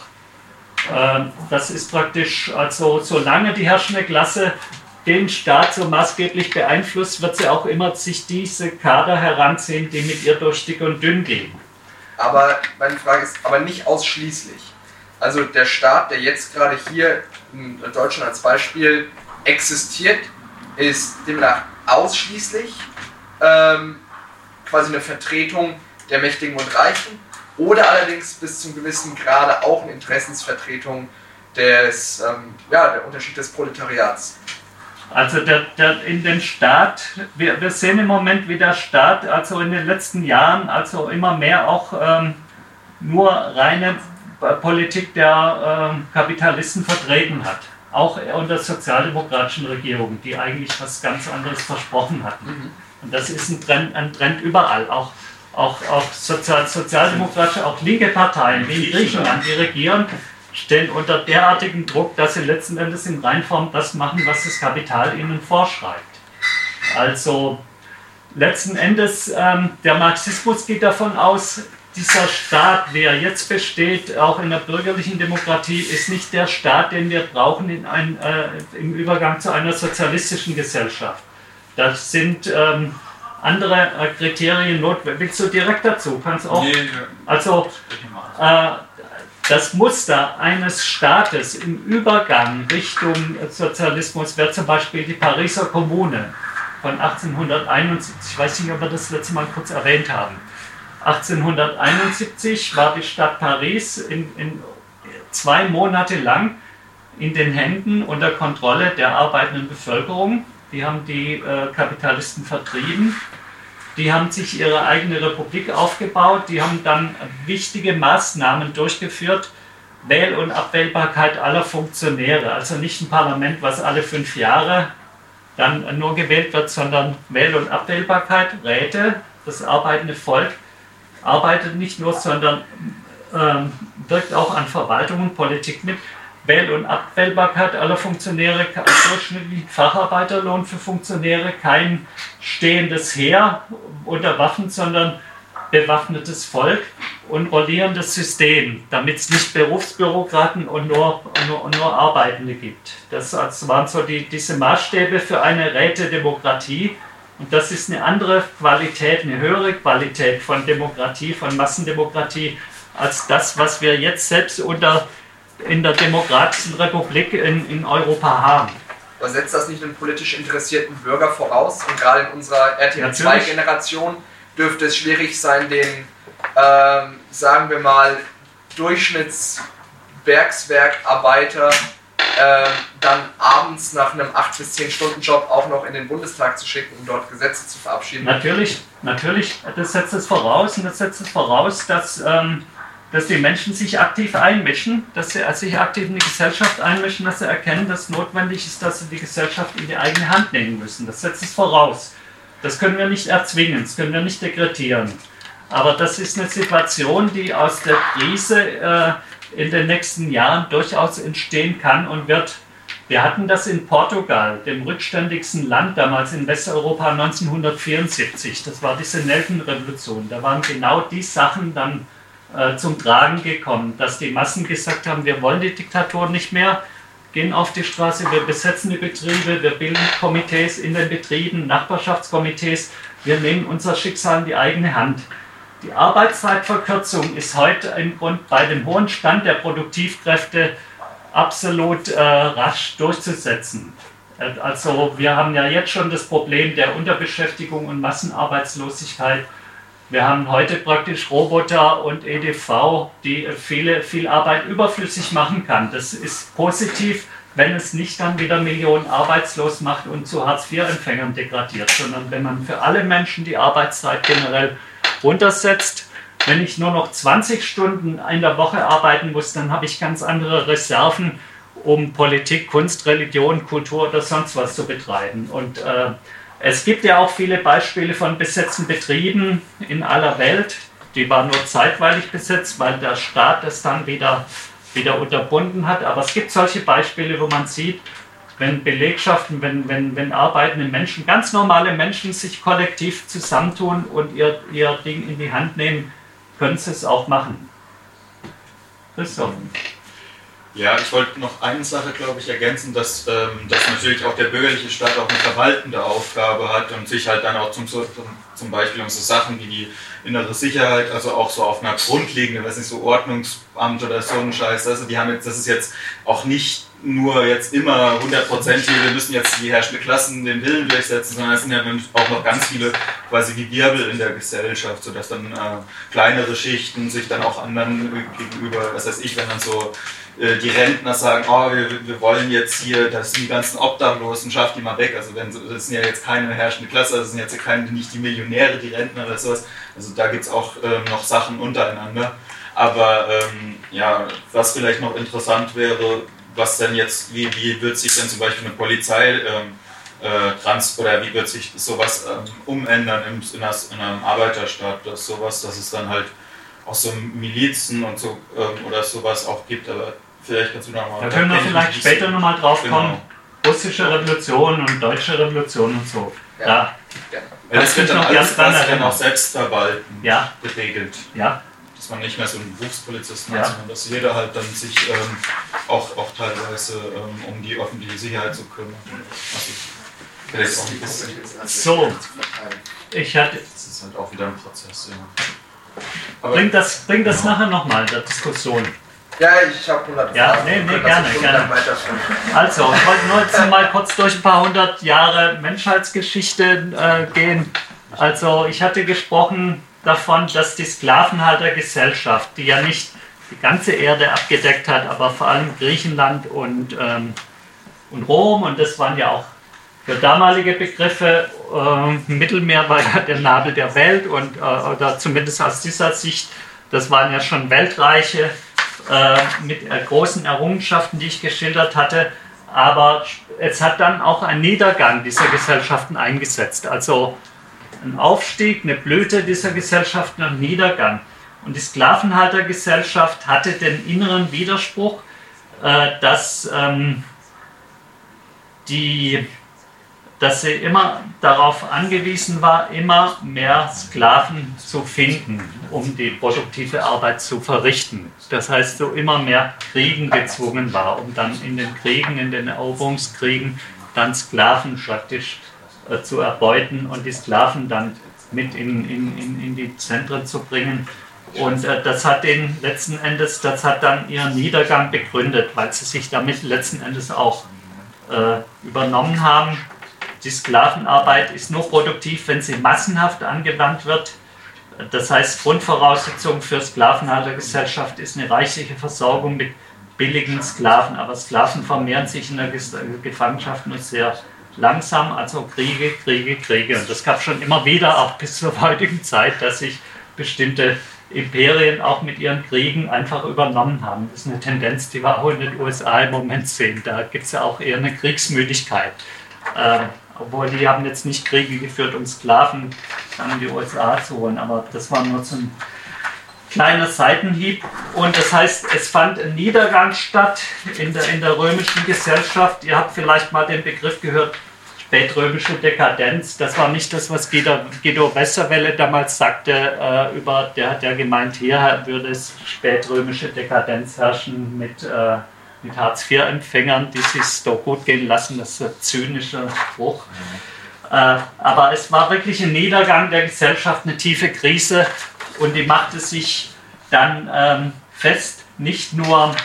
Das ist praktisch, also solange die herrschende Klasse den Staat so maßgeblich beeinflusst, wird sie auch immer sich diese Kader heranziehen, die mit ihr durch dick und dünn gehen. Aber meine Frage ist, aber nicht ausschließlich. Also der Staat, der jetzt gerade hier in Deutschland als Beispiel existiert, ist demnach ausschließlich ähm, quasi eine Vertretung der Mächtigen und Reichen oder allerdings bis zum gewissen Grade auch eine Interessensvertretung des, ähm, ja, der Unterschied des Proletariats. Also der, der, in den Staat, wir, wir sehen im Moment, wie der Staat also in den letzten Jahren also immer mehr auch ähm, nur reine Politik der ähm, Kapitalisten vertreten hat. Auch unter sozialdemokratischen Regierungen, die eigentlich was ganz anderes versprochen hatten. Mhm. Und das ist ein Trend, ein Trend überall. Auch, auch, auch sozial, sozialdemokratische, auch linke Parteien wie in Griechenland, die regieren, stehen unter derartigem Druck, dass sie letzten Endes in Reinform das machen, was das Kapital ihnen vorschreibt. Also letzten Endes, ähm, der Marxismus geht davon aus, dieser Staat, wie er jetzt besteht, auch in der bürgerlichen Demokratie, ist nicht der Staat, den wir brauchen in ein, äh, im Übergang zu einer sozialistischen Gesellschaft. Das sind ähm, andere äh, Kriterien notwendig. Willst du direkt dazu? Kannst auch. Nee, nee. Also äh, das Muster eines Staates im Übergang Richtung Sozialismus wäre zum Beispiel die Pariser Kommune von achtzehnhunderteinundsiebzig. Ich weiß nicht, ob wir das letzte Mal kurz erwähnt haben. achtzehnhunderteinundsiebzig war die Stadt Paris in, in zwei Monate lang in den Händen unter Kontrolle der arbeitenden Bevölkerung. Die haben die äh, Kapitalisten vertrieben. Die haben sich ihre eigene Republik aufgebaut. Die haben dann wichtige Maßnahmen durchgeführt. Wähl- und Abwählbarkeit aller Funktionäre. Also nicht ein Parlament, was alle fünf Jahre dann nur gewählt wird, sondern Wähl- und Abwählbarkeit, Räte, das arbeitende Volk arbeitet nicht nur, sondern ähm, wirkt auch an Verwaltung und Politik mit. Wähl- und Abwählbarkeit aller Funktionäre, kein durchschnittlichen Facharbeiterlohn für Funktionäre, kein stehendes Heer unter Waffen, sondern bewaffnetes Volk und rollierendes System, damit es nicht Berufsbürokraten und nur, nur, nur Arbeitende gibt. Das waren so die, diese Maßstäbe für eine Rätedemokratie. Und das ist eine andere Qualität, eine höhere Qualität von Demokratie, von Massendemokratie, als das, was wir jetzt selbst unter, in der Demokratischen Republik in, in Europa haben. Aber setzt das nicht einen politisch interessierten Bürger voraus? Und gerade in unserer R T L zwei Generation dürfte es schwierig sein, den, ähm, sagen wir mal, Durchschnittswerkswerkarbeiter äh, dann abends nach einem acht bis zehn Stunden Job auch noch in den Bundestag zu schicken, um dort Gesetze zu verabschieden. Natürlich, natürlich, das setzt es voraus und das setzt es voraus, dass, ähm, dass die Menschen sich aktiv einmischen, dass sie sich aktiv in die Gesellschaft einmischen, dass sie erkennen, dass es notwendig ist, dass sie die Gesellschaft in die eigene Hand nehmen müssen. Das setzt es voraus. Das können wir nicht erzwingen, das können wir nicht dekretieren. Aber das ist eine Situation, die aus der Krise äh, in den nächsten Jahren durchaus entstehen kann und wird. Wir hatten das in Portugal, dem rückständigsten Land damals in Westeuropa neunzehnhundertvierundsiebzig. Das war diese Nelkenrevolution. Da waren genau die Sachen dann äh, zum Tragen gekommen, dass die Massen gesagt haben, wir wollen die Diktatur nicht mehr, gehen auf die Straße, wir besetzen die Betriebe, wir bilden Komitees in den Betrieben, Nachbarschaftskomitees, wir nehmen unser Schicksal in die eigene Hand. Die Arbeitszeitverkürzung ist heute im Grund bei dem hohen Stand der Produktivkräfte absolut äh, rasch durchzusetzen. Also wir haben ja jetzt schon das Problem der Unterbeschäftigung und Massenarbeitslosigkeit. Wir haben heute praktisch Roboter und E D V, die viele, viel Arbeit überflüssig machen kann. Das ist positiv, wenn es nicht dann wieder Millionen arbeitslos macht und zu Hartz vier Empfängern degradiert, sondern wenn man für alle Menschen die Arbeitszeit generell runtersetzt. Wenn ich nur noch zwanzig Stunden in der Woche arbeiten muss, dann habe ich ganz andere Reserven, um Politik, Kunst, Religion, Kultur oder sonst was zu betreiben. Und äh, es gibt ja auch viele Beispiele von besetzten Betrieben in aller Welt. Die waren nur zeitweilig besetzt, weil der Staat das dann wieder, wieder unterbunden hat. Aber es gibt solche Beispiele, wo man sieht, wenn Belegschaften, wenn, wenn, wenn arbeitende Menschen, ganz normale Menschen sich kollektiv zusammentun und ihr, ihr Ding in die Hand nehmen, können sie es auch machen. Christoph. Ja, ich wollte noch eine Sache, glaube ich, ergänzen, dass, ähm, dass natürlich auch der bürgerliche Staat auch eine verwaltende Aufgabe hat und sich halt dann auch zum, zum, zum Beispiel um so Sachen wie die innere Sicherheit, also auch so auf einer grundlegenden, weiß nicht, so Ordnungsamt oder so ein Scheiß, also die haben jetzt, das ist jetzt auch nicht nur jetzt immer hundert Prozent hier, wir müssen jetzt die herrschende Klassen den Willen durchsetzen, sondern es sind ja auch noch ganz viele quasi wie Wirbel in der Gesellschaft, sodass dann äh, kleinere Schichten sich dann auch anderen gegenüber, was weiß ich, wenn dann so äh, die Rentner sagen, oh, wir, wir wollen jetzt hier, das sind die ganzen Obdachlosen, schafft die mal weg, also wenn, das sind ja jetzt keine herrschende Klasse, das sind jetzt keine, nicht die Millionäre, die Rentner oder sowas, also da gibt es auch äh, noch Sachen untereinander, aber ähm, ja, was vielleicht noch interessant wäre, was denn jetzt, wie, wie wird sich denn zum Beispiel eine Polizei ähm, äh, trans oder wie wird sich sowas ähm, umändern in, in, das, in einem Arbeiterstaat, dass sowas, dass es dann halt auch so Milizen und so ähm, oder sowas auch gibt, aber vielleicht kannst du noch mal. Da können wir vielleicht später nochmal drauf kommen. Genau. Russische Revolution und deutsche Revolution und so. Ja. Da. Ja. Weil das wird dann alles das dann auch selbst verwalten, ja. geregelt. Ja. Dass man nicht mehr so einen Berufspolizisten ja. hat, sondern dass jeder halt dann sich ähm, auch, auch teilweise ähm, um die öffentliche Sicherheit zu kümmern. Also, vielleicht auch ein bisschen. So, ich hatte. Das ist halt auch wieder ein Prozess, ja. Aber bring das, bring das nachher nochmal in der Diskussion. Ja, ich habe hundert Ja, nee, nee, gerne, gerne. Also, ich wollte nur jetzt mal kurz durch ein paar hundert Jahre Menschheitsgeschichte äh, gehen. Also, ich hatte gesprochen davon, dass die Sklavenhaltergesellschaft, die ja nicht die ganze Erde abgedeckt hat, aber vor allem Griechenland und, ähm, und Rom, und das waren ja auch für damalige Begriffe, äh, Mittelmeer war ja der Nabel der Welt, und, äh, oder zumindest aus dieser Sicht, das waren ja schon Weltreiche äh, mit äh, großen Errungenschaften, die ich geschildert hatte, aber es hat dann auch ein Niedergang dieser Gesellschaften eingesetzt, also ein Aufstieg, eine Blüte dieser Gesellschaften und Niedergang. Und die Sklavenhaltergesellschaft hatte den inneren Widerspruch, äh, dass, ähm, die, dass sie immer darauf angewiesen war, immer mehr Sklaven zu finden, um die produktive Arbeit zu verrichten. Das heißt, so immer mehr Kriegen gezwungen war, um dann in den Kriegen, in den Eroberungskriegen, dann Sklaven praktisch äh, zu erbeuten und die Sklaven dann mit in, in, in, in die Zentren zu bringen. Und äh, das hat den letzten Endes, das hat dann ihren Niedergang begründet, weil sie sich damit letzten Endes auch äh, übernommen haben. Die Sklavenarbeit ist nur produktiv, wenn sie massenhaft angewandt wird. Das heißt, Grundvoraussetzung für Sklavenhaltergesellschaft ist eine reichliche Versorgung mit billigen Sklaven. Aber Sklaven vermehren sich in der Gefangenschaft nur sehr langsam, also Kriege, Kriege, Kriege. Und das gab schon immer wieder, auch bis zur heutigen Zeit, dass sich bestimmte Imperien auch mit ihren Kriegen einfach übernommen haben. Das ist eine Tendenz, die wir auch in den U S A im Moment sehen. Da gibt es ja auch eher eine Kriegsmüdigkeit. Äh, obwohl die haben jetzt nicht Kriege geführt, um Sklaven in die U S A zu holen, aber das war nur so ein kleiner Seitenhieb. Und das heißt, es fand ein Niedergang statt in der, in der römischen Gesellschaft. Ihr habt vielleicht mal den Begriff gehört, spätrömische Dekadenz. Das war nicht das, was Guido, Guido Westerwelle damals sagte, äh, über, der hat ja gemeint, hier würde es spätrömische Dekadenz herrschen mit, äh, mit Hartz vier Empfängern, die sich doch gut gehen lassen. Das ist ein zynischer Spruch. Äh, aber es war wirklich ein Niedergang der Gesellschaft, eine tiefe Krise, und die machte sich dann ähm, fest, nicht nur,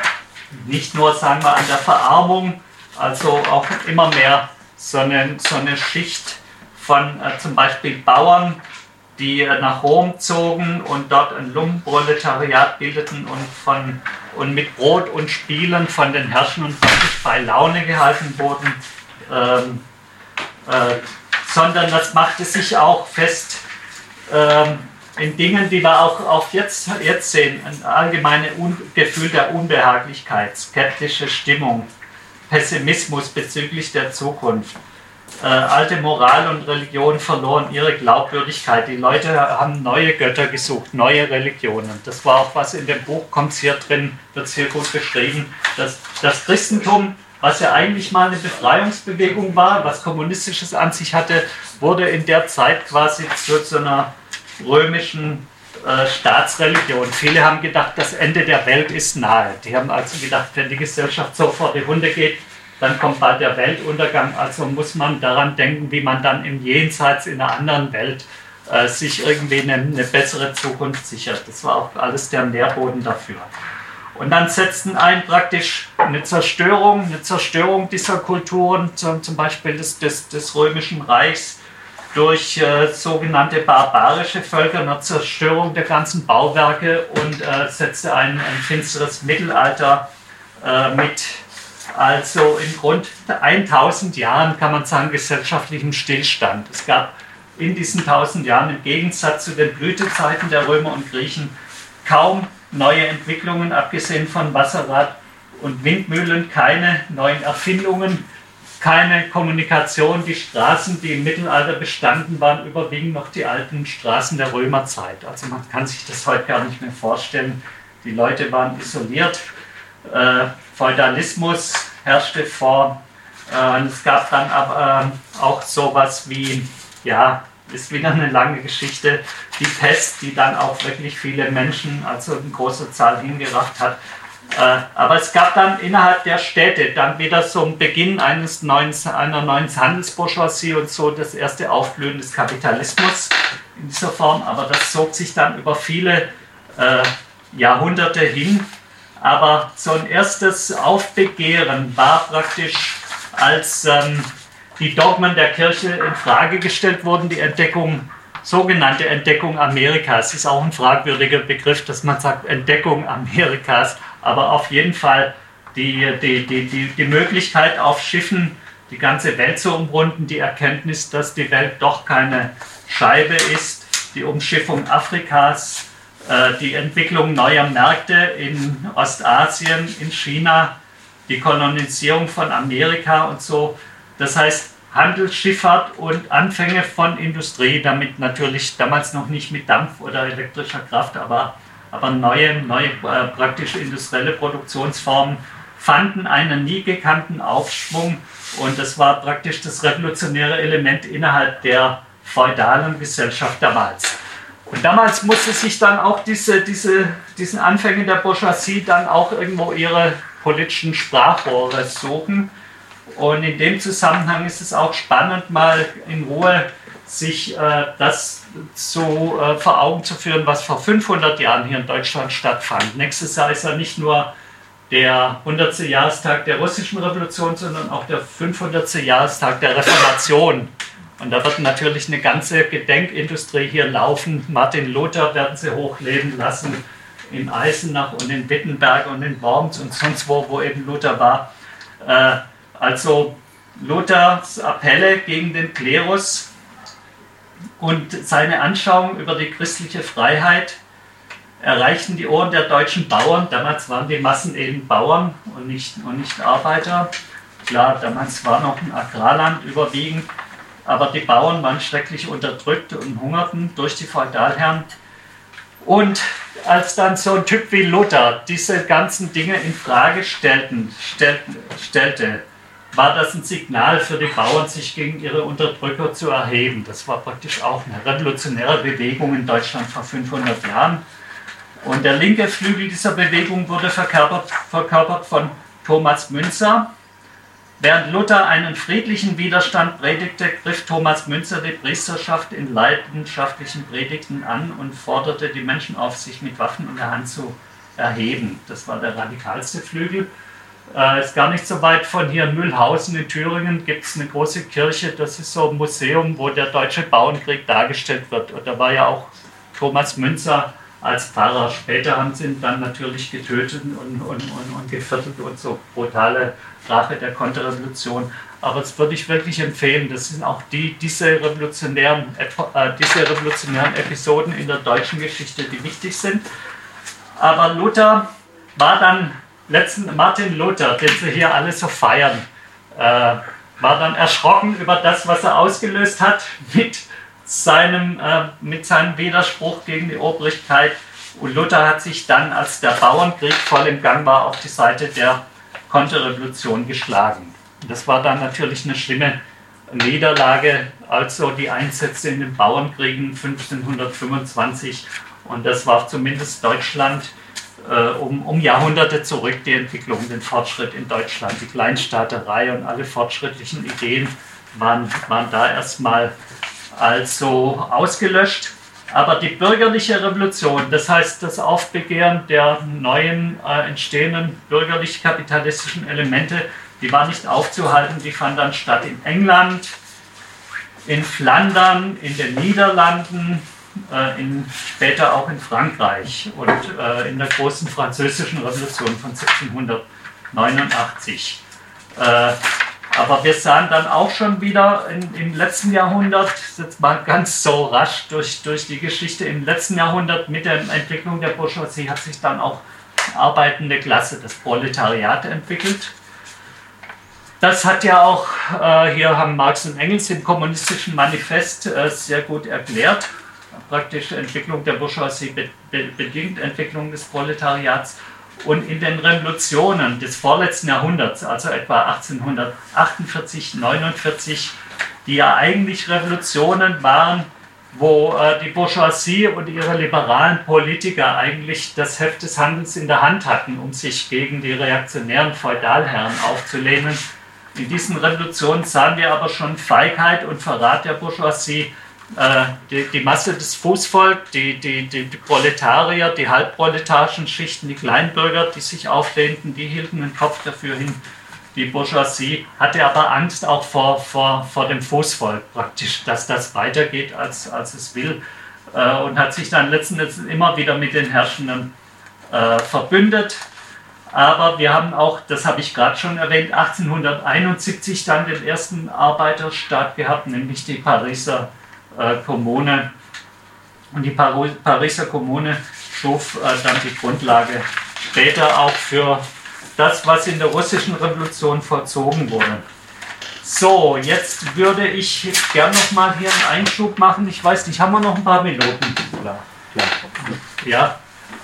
nicht nur, sagen wir, an der Verarmung, also auch immer mehr so eine, so eine Schicht von äh, zum Beispiel Bauern, die äh, nach Rom zogen und dort ein Lumpenproletariat bildeten und, von, und mit Brot und Spielen von den Herrschenden praktisch bei Laune gehalten wurden, ähm, äh, sondern das machte sich auch fest ähm, in Dingen, die wir auch, auch jetzt, jetzt sehen, ein allgemeines Gefühl der Unbehaglichkeit, skeptische Stimmung, Pessimismus bezüglich der Zukunft. Äh, alte Moral und Religion verloren ihre Glaubwürdigkeit. Die Leute haben neue Götter gesucht, neue Religionen. Das war auch was in dem Buch, kommt hier drin, wird hier gut beschrieben. Dass das Christentum, was ja eigentlich mal eine Befreiungsbewegung war, was Kommunistisches an sich hatte, wurde in der Zeit quasi zu, zu einer römischen äh, Staatsreligion. Viele haben gedacht, das Ende der Welt ist nahe. Die haben also gedacht, wenn die Gesellschaft so vor die Hunde geht, dann kommt bald der Weltuntergang. Also muss man daran denken, wie man dann im Jenseits in einer anderen Welt äh, sich irgendwie eine, eine bessere Zukunft sichert. Das war auch alles der Nährboden dafür. Und dann setzten ein praktisch eine Zerstörung, eine Zerstörung dieser Kulturen, zum, zum Beispiel des, des, des Römischen Reichs, durch äh, sogenannte barbarische Völker, eine Zerstörung der ganzen Bauwerke, und äh, setzte ein, ein finsteres Mittelalter äh, mit, also im Grund tausend Jahren, kann man sagen, gesellschaftlichem Stillstand. Es gab in diesen tausend Jahren im Gegensatz zu den Blütezeiten der Römer und Griechen kaum neue Entwicklungen, abgesehen von Wasserrad und Windmühlen, keine neuen Erfindungen, keine Kommunikation. Die Straßen, die im Mittelalter bestanden, waren überwiegend noch die alten Straßen der Römerzeit. Also man kann sich das heute gar nicht mehr vorstellen. Die Leute waren isoliert, äh, Feudalismus herrschte vor. Äh, und es gab dann aber äh, auch sowas wie, ja, ist wieder eine lange Geschichte, die Pest, die dann auch wirklich viele Menschen, also eine große Zahl hingerafft hat. Äh, aber es gab dann innerhalb der Städte dann wieder so ein Beginn eines neuen, einer neuen Handelsbourgeoisie und so das erste Aufblühen des Kapitalismus in dieser Form. Aber das zog sich dann über viele äh, Jahrhunderte hin. Aber so ein erstes Aufbegehren war praktisch, als ähm, die Dogmen der Kirche in Frage gestellt wurden, die Entdeckung, sogenannte Entdeckung Amerikas. Ist auch ein fragwürdiger Begriff, dass man sagt Entdeckung Amerikas. Aber auf jeden Fall die, die, die, die, die Möglichkeit, auf Schiffen die ganze Welt zu umrunden, die Erkenntnis, dass die Welt doch keine Scheibe ist, die Umschiffung Afrikas, äh, die Entwicklung neuer Märkte in Ostasien, in China, die Kolonisierung von Amerika und so. Das heißt, Handel, Schifffahrt und Anfänge von Industrie, damit natürlich damals noch nicht mit Dampf oder elektrischer Kraft, aber aber neue, neue äh, praktische industrielle Produktionsformen fanden einen nie gekannten Aufschwung, und das war praktisch das revolutionäre Element innerhalb der feudalen Gesellschaft damals. Und damals musste sich dann auch diese, diese, diesen Anfängen der Bourgeoisie dann auch irgendwo ihre politischen Sprachrohre suchen, und in dem Zusammenhang ist es auch spannend, mal in Ruhe sich äh, das so äh, vor Augen zu führen, was vor fünfhundert Jahren hier in Deutschland stattfand. Nächstes Jahr ist ja nicht nur der hundertste Jahrestag der russischen Revolution, sondern auch der fünfhundertste Jahrestag der Reformation. Und da wird natürlich eine ganze Gedenkindustrie hier laufen. Martin Luther werden sie hochleben lassen in Eisenach und in Wittenberg und in Worms und sonst wo, wo eben Luther war. Äh, also Luthers Appelle gegen den Klerus und seine Anschauung über die christliche Freiheit erreichten die Ohren der deutschen Bauern. Damals waren die Massen eben Bauern und nicht, und nicht Arbeiter. Klar, damals war noch ein Agrarland überwiegend, aber die Bauern waren schrecklich unterdrückt und hungerten durch die Feudalherren. Und als dann so ein Typ wie Luther diese ganzen Dinge in Frage stellten, stellten, stellte, war das ein Signal für die Bauern, sich gegen ihre Unterdrücker zu erheben. Das war praktisch auch eine revolutionäre Bewegung in Deutschland vor fünfhundert Jahren. Und der linke Flügel dieser Bewegung wurde verkörpert, verkörpert von Thomas Müntzer. Während Luther einen friedlichen Widerstand predigte, griff Thomas Müntzer die Priesterschaft in leidenschaftlichen Predigten an und forderte die Menschen auf, sich mit Waffen in der Hand zu erheben. Das war der radikalste Flügel. Äh, ist gar nicht so weit von hier in Mühlhausen in Thüringen gibt es eine große Kirche, das ist so ein Museum, wo der deutsche Bauernkrieg dargestellt wird. Und da war ja auch Thomas Müntzer als Pfarrer. Später haben sie ihn dann natürlich getötet und, und, und, und geviertelt und so brutale Rache der Konterrevolution. Aber das würde ich wirklich empfehlen. Das sind auch die, diese, revolutionären, äh, diese revolutionären Episoden in der deutschen Geschichte, die wichtig sind. Aber Luther war dann, letzten Martin Luther, den sie hier alle so feiern, äh, war dann erschrocken über das, was er ausgelöst hat mit seinem, äh, mit seinem Widerspruch gegen die Obrigkeit. Und Luther hat sich dann, als der Bauernkrieg voll im Gang war, auf die Seite der Konterrevolution geschlagen. Das war dann natürlich eine schlimme Niederlage, also die Einsätze in den Bauernkriegen fünfzehnhundertfünfundzwanzig. Und das war zumindest Deutschland äh, um, um Jahrhunderte zurück, die Entwicklung, den Fortschritt in Deutschland. Die Kleinstaaterei und alle fortschrittlichen Ideen waren, waren da erstmal also ausgelöscht. Aber die bürgerliche Revolution, das heißt das Aufbegehren der neuen äh, entstehenden bürgerlich-kapitalistischen Elemente, die war nicht aufzuhalten, die fand dann statt in England, in Flandern, in den Niederlanden, äh, in, später auch in Frankreich und äh, in der großen französischen Revolution von siebzehnhundertneunundachtzig. Äh, Aber wir sahen dann auch schon wieder in, im letzten Jahrhundert, jetzt mal ganz so rasch durch, durch die Geschichte, im letzten Jahrhundert mit der Entwicklung der Bourgeoisie hat sich dann auch arbeitende Klasse, das Proletariat, entwickelt. Das hat ja auch, äh, hier haben Marx und Engels im Kommunistischen Manifest äh, sehr gut erklärt, praktisch Entwicklung der Bourgeoisie be be bedingt Entwicklung des Proletariats. Und in den Revolutionen des vorletzten Jahrhunderts, also etwa achtzehnhundertachtundvierzig, neunundvierzig, die ja eigentlich Revolutionen waren, wo äh, die Bourgeoisie und ihre liberalen Politiker eigentlich das Heft des Handelns in der Hand hatten, um sich gegen die reaktionären Feudalherren aufzulehnen. In diesen Revolutionen sahen wir aber schon Feigheit und Verrat der Bourgeoisie. Die, die Masse des Fußvolk, die, die, die, die Proletarier, die halbproletarischen Schichten, die Kleinbürger, die sich auflehnten, die hielten den Kopf dafür hin. Die Bourgeoisie hatte aber Angst auch vor, vor, vor dem Fußvolk praktisch, dass das weitergeht, als, als es will, und hat sich dann letzten Endes immer wieder mit den Herrschenden äh, verbündet. Aber wir haben auch, das habe ich gerade schon erwähnt, achtzehnhunderteinundsiebzig dann den ersten Arbeiterstaat gehabt, nämlich die Pariser Kommune. Und die Pariser Kommune schuf äh, dann die Grundlage später auch für das, was in der russischen Revolution vollzogen wurde. So, jetzt würde ich gern noch mal hier einen Einschub machen. Ich weiß nicht, haben wir noch ein paar Minuten? Klar, klar. Ja,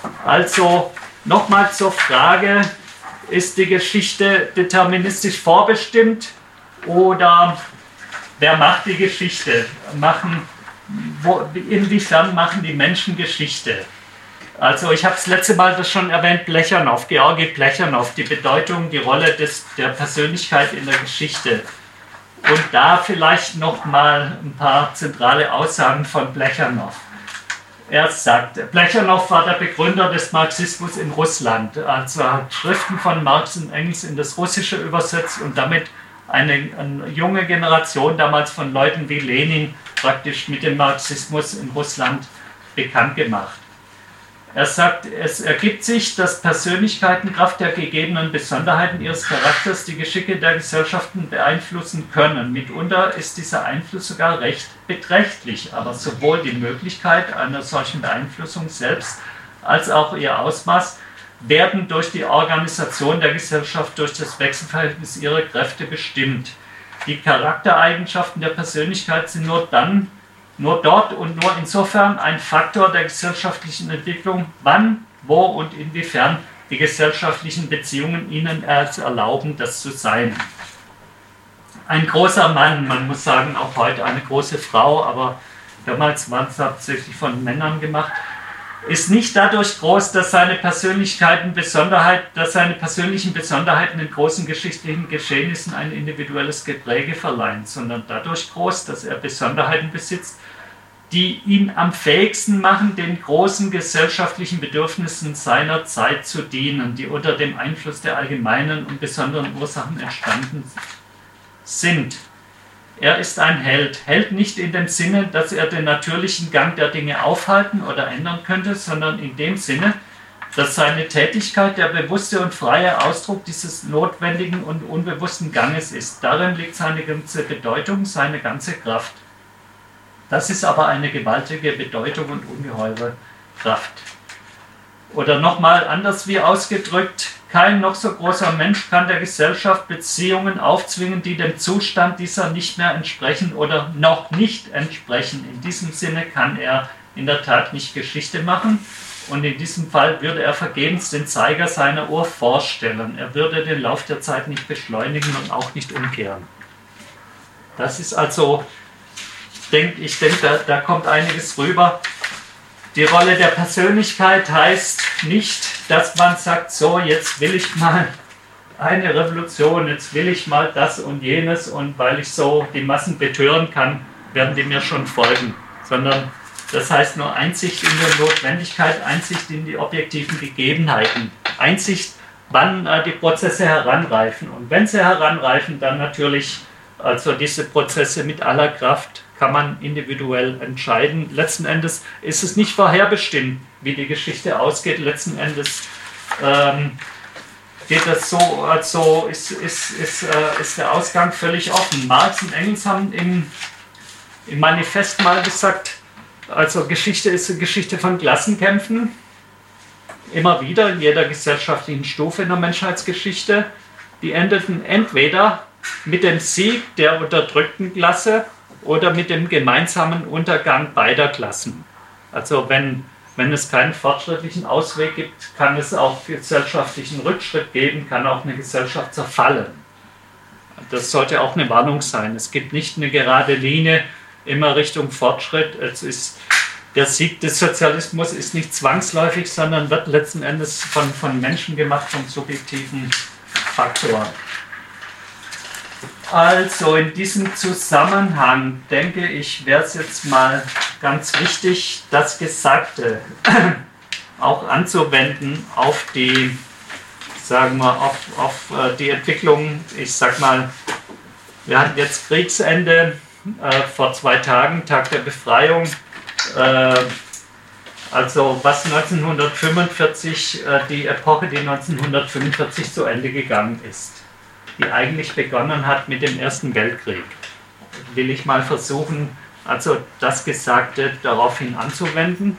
also nochmal zur Frage, ist die Geschichte deterministisch vorbestimmt oder wer macht die Geschichte? Machen, wo, inwiefern machen die Menschen Geschichte? Also ich habe das letzte Mal das schon erwähnt, Plechanow, Georgi Plechanow, die Bedeutung, die Rolle des, der Persönlichkeit in der Geschichte. Und da vielleicht noch mal ein paar zentrale Aussagen von Plechanow. Er sagt, Plechanow war der Begründer des Marxismus in Russland. Also er hat Schriften von Marx und Engels in das Russische übersetzt und damit Eine, eine junge Generation damals von Leuten wie Lenin praktisch mit dem Marxismus in Russland bekannt gemacht. Er sagt, es ergibt sich, dass Persönlichkeiten Kraft der gegebenen Besonderheiten ihres Charakters die Geschicke der Gesellschaften beeinflussen können. Mitunter ist dieser Einfluss sogar recht beträchtlich, aber sowohl die Möglichkeit einer solchen Beeinflussung selbst als auch ihr Ausmaß werden durch die Organisation der Gesellschaft, durch das Wechselverhältnis ihrer Kräfte bestimmt. Die Charaktereigenschaften der Persönlichkeit sind nur dann, nur dort und nur insofern ein Faktor der gesellschaftlichen Entwicklung, wann, wo und inwiefern die gesellschaftlichen Beziehungen ihnen es erlauben, das zu sein. Ein großer Mann, man muss sagen, auch heute eine große Frau, aber damals waren es hauptsächlich von Männern gemacht, ist nicht dadurch groß, dass seine Persönlichkeiten Besonderheit, dass seine persönlichen Besonderheiten in großen geschichtlichen Geschehnissen ein individuelles Gepräge verleihen, sondern dadurch groß, dass er Besonderheiten besitzt, die ihn am fähigsten machen, den großen gesellschaftlichen Bedürfnissen seiner Zeit zu dienen, die unter dem Einfluss der allgemeinen und besonderen Ursachen entstanden sind. Er ist ein Held. Held nicht in dem Sinne, dass er den natürlichen Gang der Dinge aufhalten oder ändern könnte, sondern in dem Sinne, dass seine Tätigkeit der bewusste und freie Ausdruck dieses notwendigen und unbewussten Ganges ist. Darin liegt seine ganze Bedeutung, seine ganze Kraft. Das ist aber eine gewaltige Bedeutung und ungeheure Kraft. Oder nochmal anders wie ausgedrückt, kein noch so großer Mensch kann der Gesellschaft Beziehungen aufzwingen, die dem Zustand dieser nicht mehr entsprechen oder noch nicht entsprechen. In diesem Sinne kann er in der Tat nicht Geschichte machen und in diesem Fall würde er vergebens den Zeiger seiner Uhr vorstellen. Er würde den Lauf der Zeit nicht beschleunigen und auch nicht umkehren. Das ist also, ich denke, ich denk, da, da kommt einiges rüber. Die Rolle der Persönlichkeit heißt nicht, dass man sagt, so, jetzt will ich mal eine Revolution, jetzt will ich mal das und jenes und weil ich so die Massen betören kann, werden die mir schon folgen. Sondern das heißt nur Einsicht in die Notwendigkeit, Einsicht in die objektiven Gegebenheiten, Einsicht, wann äh, die Prozesse heranreifen. Und wenn sie heranreifen, dann natürlich also diese Prozesse mit aller Kraft kann man individuell entscheiden. Letzten Endes ist es nicht vorherbestimmt, wie die Geschichte ausgeht. Letzten Endes ähm, geht das so, also ist, ist, ist, äh, ist der Ausgang völlig offen. Marx und Engels haben im, im Manifest mal gesagt, also Geschichte ist eine Geschichte von Klassenkämpfen. Immer wieder in jeder gesellschaftlichen Stufe in der Menschheitsgeschichte. Die endeten entweder mit dem Sieg der unterdrückten Klasse oder mit dem gemeinsamen Untergang beider Klassen. Also wenn, wenn es keinen fortschrittlichen Ausweg gibt, kann es auch gesellschaftlichen Rückschritt geben, kann auch eine Gesellschaft zerfallen. Das sollte auch eine Warnung sein. Es gibt nicht eine gerade Linie immer Richtung Fortschritt. Es ist, der Sieg des Sozialismus ist nicht zwangsläufig, sondern wird letzten Endes von, von Menschen gemacht, von subjektiven Faktoren. Also in diesem Zusammenhang denke ich, wäre es jetzt mal ganz wichtig, das Gesagte auch anzuwenden auf die, sagen wir, auf, auf die Entwicklung. Ich sag mal, wir hatten jetzt Kriegsende äh, vor zwei Tagen, Tag der Befreiung. Äh, also was neunzehnhundertfünfundvierzig, äh, die Epoche, die neunzehnhundertfünfundvierzig zu Ende gegangen ist, die eigentlich begonnen hat mit dem Ersten Weltkrieg. Will ich mal versuchen, also das Gesagte daraufhin anzuwenden.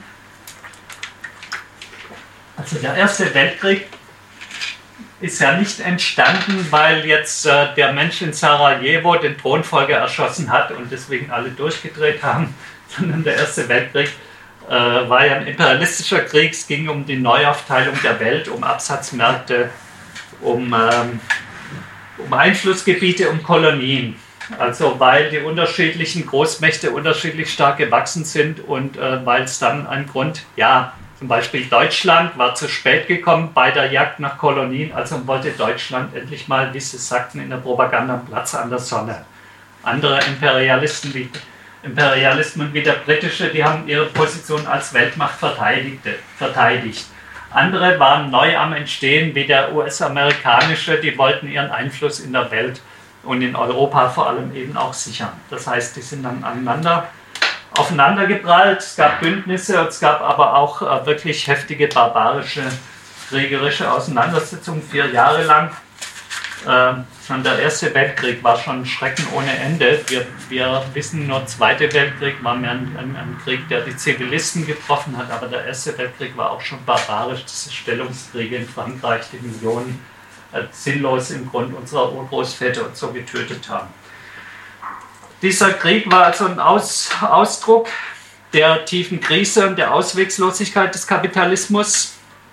Also der Erste Weltkrieg ist ja nicht entstanden, weil jetzt äh, der Mensch in Sarajevo den Thronfolger erschossen hat und deswegen alle durchgedreht haben, sondern der Erste Weltkrieg äh, war ja ein imperialistischer Krieg. Es ging um die Neuaufteilung der Welt, um Absatzmärkte, um ähm, um Einflussgebiete, um Kolonien. Also weil die unterschiedlichen Großmächte unterschiedlich stark gewachsen sind und äh, weil es dann ein Grund, ja, zum Beispiel Deutschland war zu spät gekommen bei der Jagd nach Kolonien, also wollte Deutschland endlich mal, wie sie sagten in der Propaganda, Platz an der Sonne. Andere Imperialisten wie, Imperialismen wie der britische, die haben ihre Position als Weltmacht verteidigte, verteidigt. Andere waren neu am Entstehen, wie der U S-amerikanische, die wollten ihren Einfluss in der Welt und in Europa vor allem eben auch sichern. Das heißt, die sind dann aneinander, aufeinander geprallt, es gab Bündnisse, es gab aber auch äh, wirklich heftige, barbarische, kriegerische Auseinandersetzungen, vier Jahre lang. Äh, schon der Erste Weltkrieg war schon ein Schrecken ohne Ende. Wir, wir wissen nur, Zweiter Weltkrieg war mehr ein, ein, ein Krieg, der die Zivilisten getroffen hat, aber der Erste Weltkrieg war auch schon barbarisch. Diese Stellungskriege in Frankreich, die Millionen äh, sinnlos im Grund unserer Urgroßväter und so getötet haben. Dieser Krieg war also ein Aus, Ausdruck der tiefen Krise und der Auswegslosigkeit des Kapitalismus.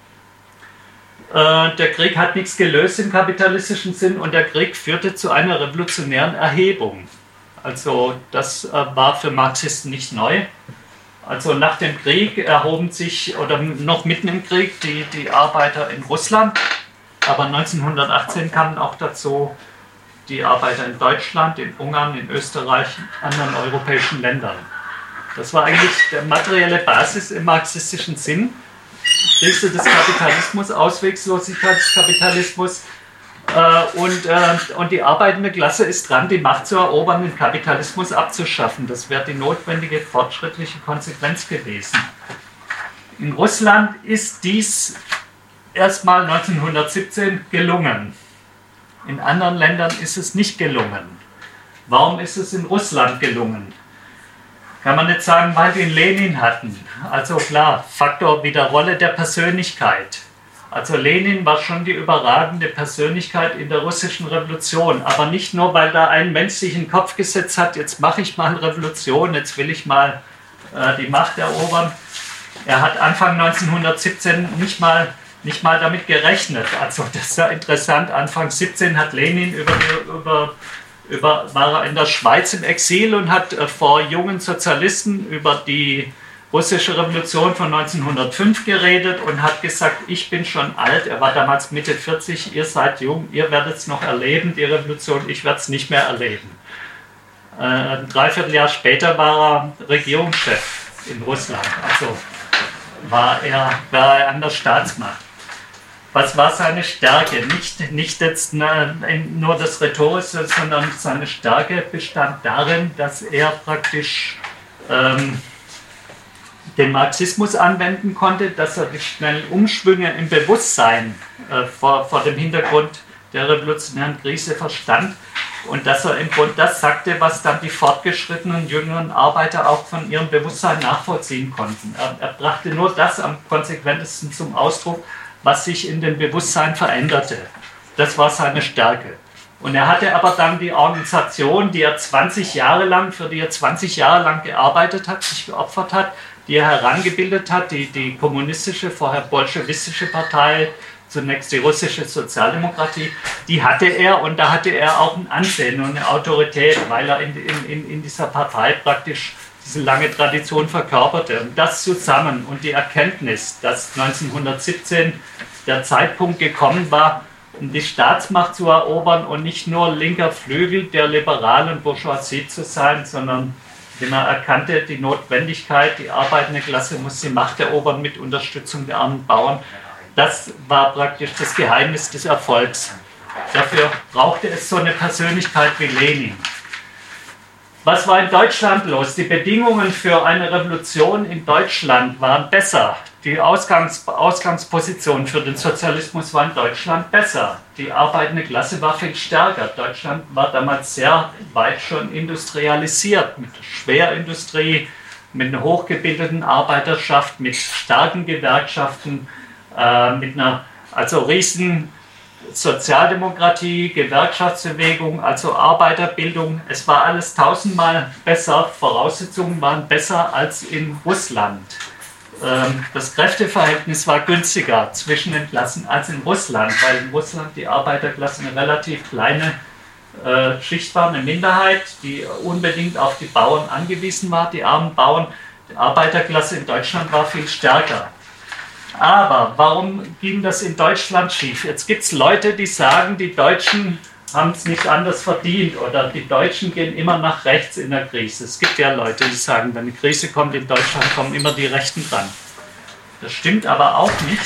Der Krieg hat nichts gelöst im kapitalistischen Sinn und der Krieg führte zu einer revolutionären Erhebung. Also das war für Marxisten nicht neu. Also nach dem Krieg erhoben sich, oder noch mitten im Krieg, die, die Arbeiter in Russland. Aber neunzehnhundertachtzehn kamen auch dazu die Arbeiter in Deutschland, in Ungarn, in Österreich, anderen europäischen Ländern. Das war eigentlich die materielle Basis im marxistischen Sinn. Krise des Kapitalismus, Auswegslosigkeit des Kapitalismus äh, und, äh, und die arbeitende Klasse ist dran, die Macht zu erobern, den Kapitalismus abzuschaffen. Das wäre die notwendige fortschrittliche Konsequenz gewesen. In Russland ist dies erstmal neunzehnhundertsiebzehn gelungen. In anderen Ländern ist es nicht gelungen. Warum ist es in Russland gelungen? Kann man nicht sagen, weil wir Lenin hatten. Also klar, Faktor wie der Rolle der Persönlichkeit. Also Lenin war schon die überragende Persönlichkeit in der russischen Revolution. Aber nicht nur, weil da ein Mensch sich in den Kopf gesetzt hat, jetzt mache ich mal eine Revolution, jetzt will ich mal äh, die Macht erobern. Er hat Anfang neunzehnhundertsiebzehn nicht mal, nicht mal damit gerechnet. Also das ist ja interessant, Anfang siebzehn hat Lenin über die, über Über, war er in der Schweiz im Exil und hat äh, vor jungen Sozialisten über die russische Revolution von neunzehnhundertfünf geredet und hat gesagt, ich bin schon alt, er war damals Mitte vierzig, ihr seid jung, ihr werdet es noch erleben, die Revolution, ich werde es nicht mehr erleben. Äh, ein Dreivierteljahr später war er Regierungschef in Russland, also war er, war er an der Staatsmacht. Was war seine Stärke? Nicht, nicht jetzt nur das Rhetorische, sondern seine Stärke bestand darin, dass er praktisch ähm, den Marxismus anwenden konnte, dass er die schnellen Umschwünge im Bewusstsein äh, vor, vor dem Hintergrund der revolutionären Krise verstand und dass er im Grunde das sagte, was dann die fortgeschrittenen jüngeren Arbeiter auch von ihrem Bewusstsein nachvollziehen konnten. Er, er brachte nur das am konsequentesten zum Ausdruck, was sich in dem Bewusstsein veränderte. Das war seine Stärke. Und er hatte aber dann die Organisation, die er zwanzig Jahre lang, für die er zwanzig Jahre lang gearbeitet hat, sich geopfert hat, die er herangebildet hat, die, die kommunistische, vorher bolschewistische Partei, zunächst die russische Sozialdemokratie, die hatte er und da hatte er auch ein Ansehen und eine Autorität, weil er in, in, in dieser Partei praktisch diese lange Tradition verkörperte. Und das zusammen und die Erkenntnis, dass neunzehnhundertsiebzehn der Zeitpunkt gekommen war, um die Staatsmacht zu erobern und nicht nur linker Flügel der liberalen Bourgeoisie zu sein, sondern wenn er erkannte, die Notwendigkeit, die arbeitende Klasse muss die Macht erobern mit Unterstützung der armen Bauern. Das war praktisch das Geheimnis des Erfolgs. Dafür brauchte es so eine Persönlichkeit wie Lenin. Was war in Deutschland los? Die Bedingungen für eine Revolution in Deutschland waren besser. Die Ausgangs Ausgangsposition für den Sozialismus war in Deutschland besser. Die arbeitende Klasse war viel stärker. Deutschland war damals sehr weit schon industrialisiert, mit Schwerindustrie, mit einer hochgebildeten Arbeiterschaft, mit starken Gewerkschaften, äh, mit einer also riesen Sozialdemokratie, Gewerkschaftsbewegung, also Arbeiterbildung. Es war alles tausendmal besser, Voraussetzungen waren besser als in Russland. Das Kräfteverhältnis war günstiger zwischen den Klassen als in Russland, weil in Russland die Arbeiterklasse eine relativ kleine äh, Schicht war, eine Minderheit, die unbedingt auf die Bauern angewiesen war, die armen Bauern. Die Arbeiterklasse in Deutschland war viel stärker. Aber warum ging das in Deutschland schief? Jetzt gibt es Leute, die sagen, die Deutschen haben es nicht anders verdient oder die Deutschen gehen immer nach rechts in der Krise. Es gibt ja Leute, die sagen, wenn eine Krise kommt in Deutschland, kommen immer die Rechten dran. Das stimmt aber auch nicht.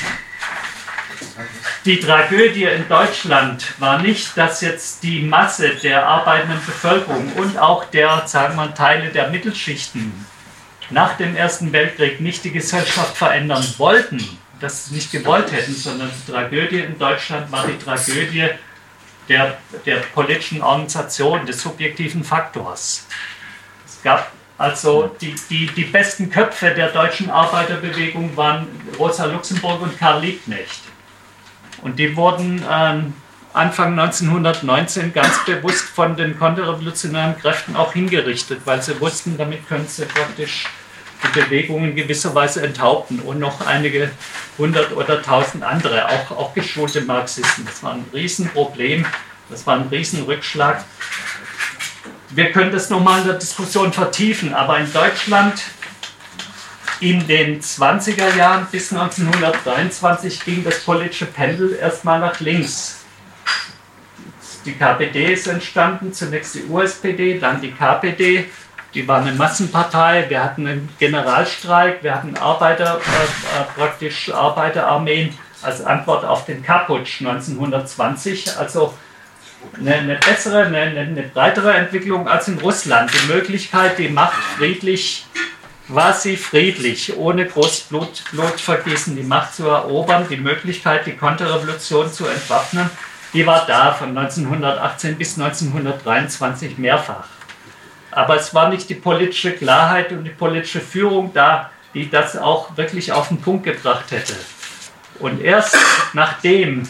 Die Tragödie in Deutschland war nicht, dass jetzt die Masse der arbeitenden Bevölkerung und auch der, sagen wir, Teile der Mittelschichten nach dem Ersten Weltkrieg nicht die Gesellschaft verändern wollten, das nicht gewollt hätten, sondern die Tragödie in Deutschland war die Tragödie der, der politischen Organisation, des subjektiven Faktors. Es gab also die, die, die besten Köpfe der deutschen Arbeiterbewegung waren Rosa Luxemburg und Karl Liebknecht. Und die wurden ähm, Anfang neunzehnhundertneunzehn ganz bewusst von den konterrevolutionären Kräften auch hingerichtet, weil sie wussten, damit können sie praktisch die Bewegung in gewisser Weise enthaupten und noch einige hundert oder tausend andere, auch, auch geschulte Marxisten. Das war ein Riesenproblem, das war ein Riesenrückschlag. Wir können das nochmal in der Diskussion vertiefen, aber in Deutschland in den zwanziger Jahren bis neunzehnhundertdreiundzwanzig ging das politische Pendel erstmal nach links. Die K P D ist entstanden, zunächst die U S P D, dann die K P D. Die war eine Massenpartei, wir hatten einen Generalstreik, wir hatten Arbeiter, äh, praktisch Arbeiterarmeen als Antwort auf den Kapp-Putsch neunzehnhundertzwanzig. Also eine, eine bessere, eine, eine breitere Entwicklung als in Russland. Die Möglichkeit, die Macht friedlich, quasi friedlich, ohne großes Blut, Blutvergießen, die Macht zu erobern, die Möglichkeit, die Konterrevolution zu entwaffnen, die war da von neunzehnhundertachtzehn bis neunzehnhundertdreiundzwanzig mehrfach. Aber es war nicht die politische Klarheit und die politische Führung da, die das auch wirklich auf den Punkt gebracht hätte. Und erst nachdem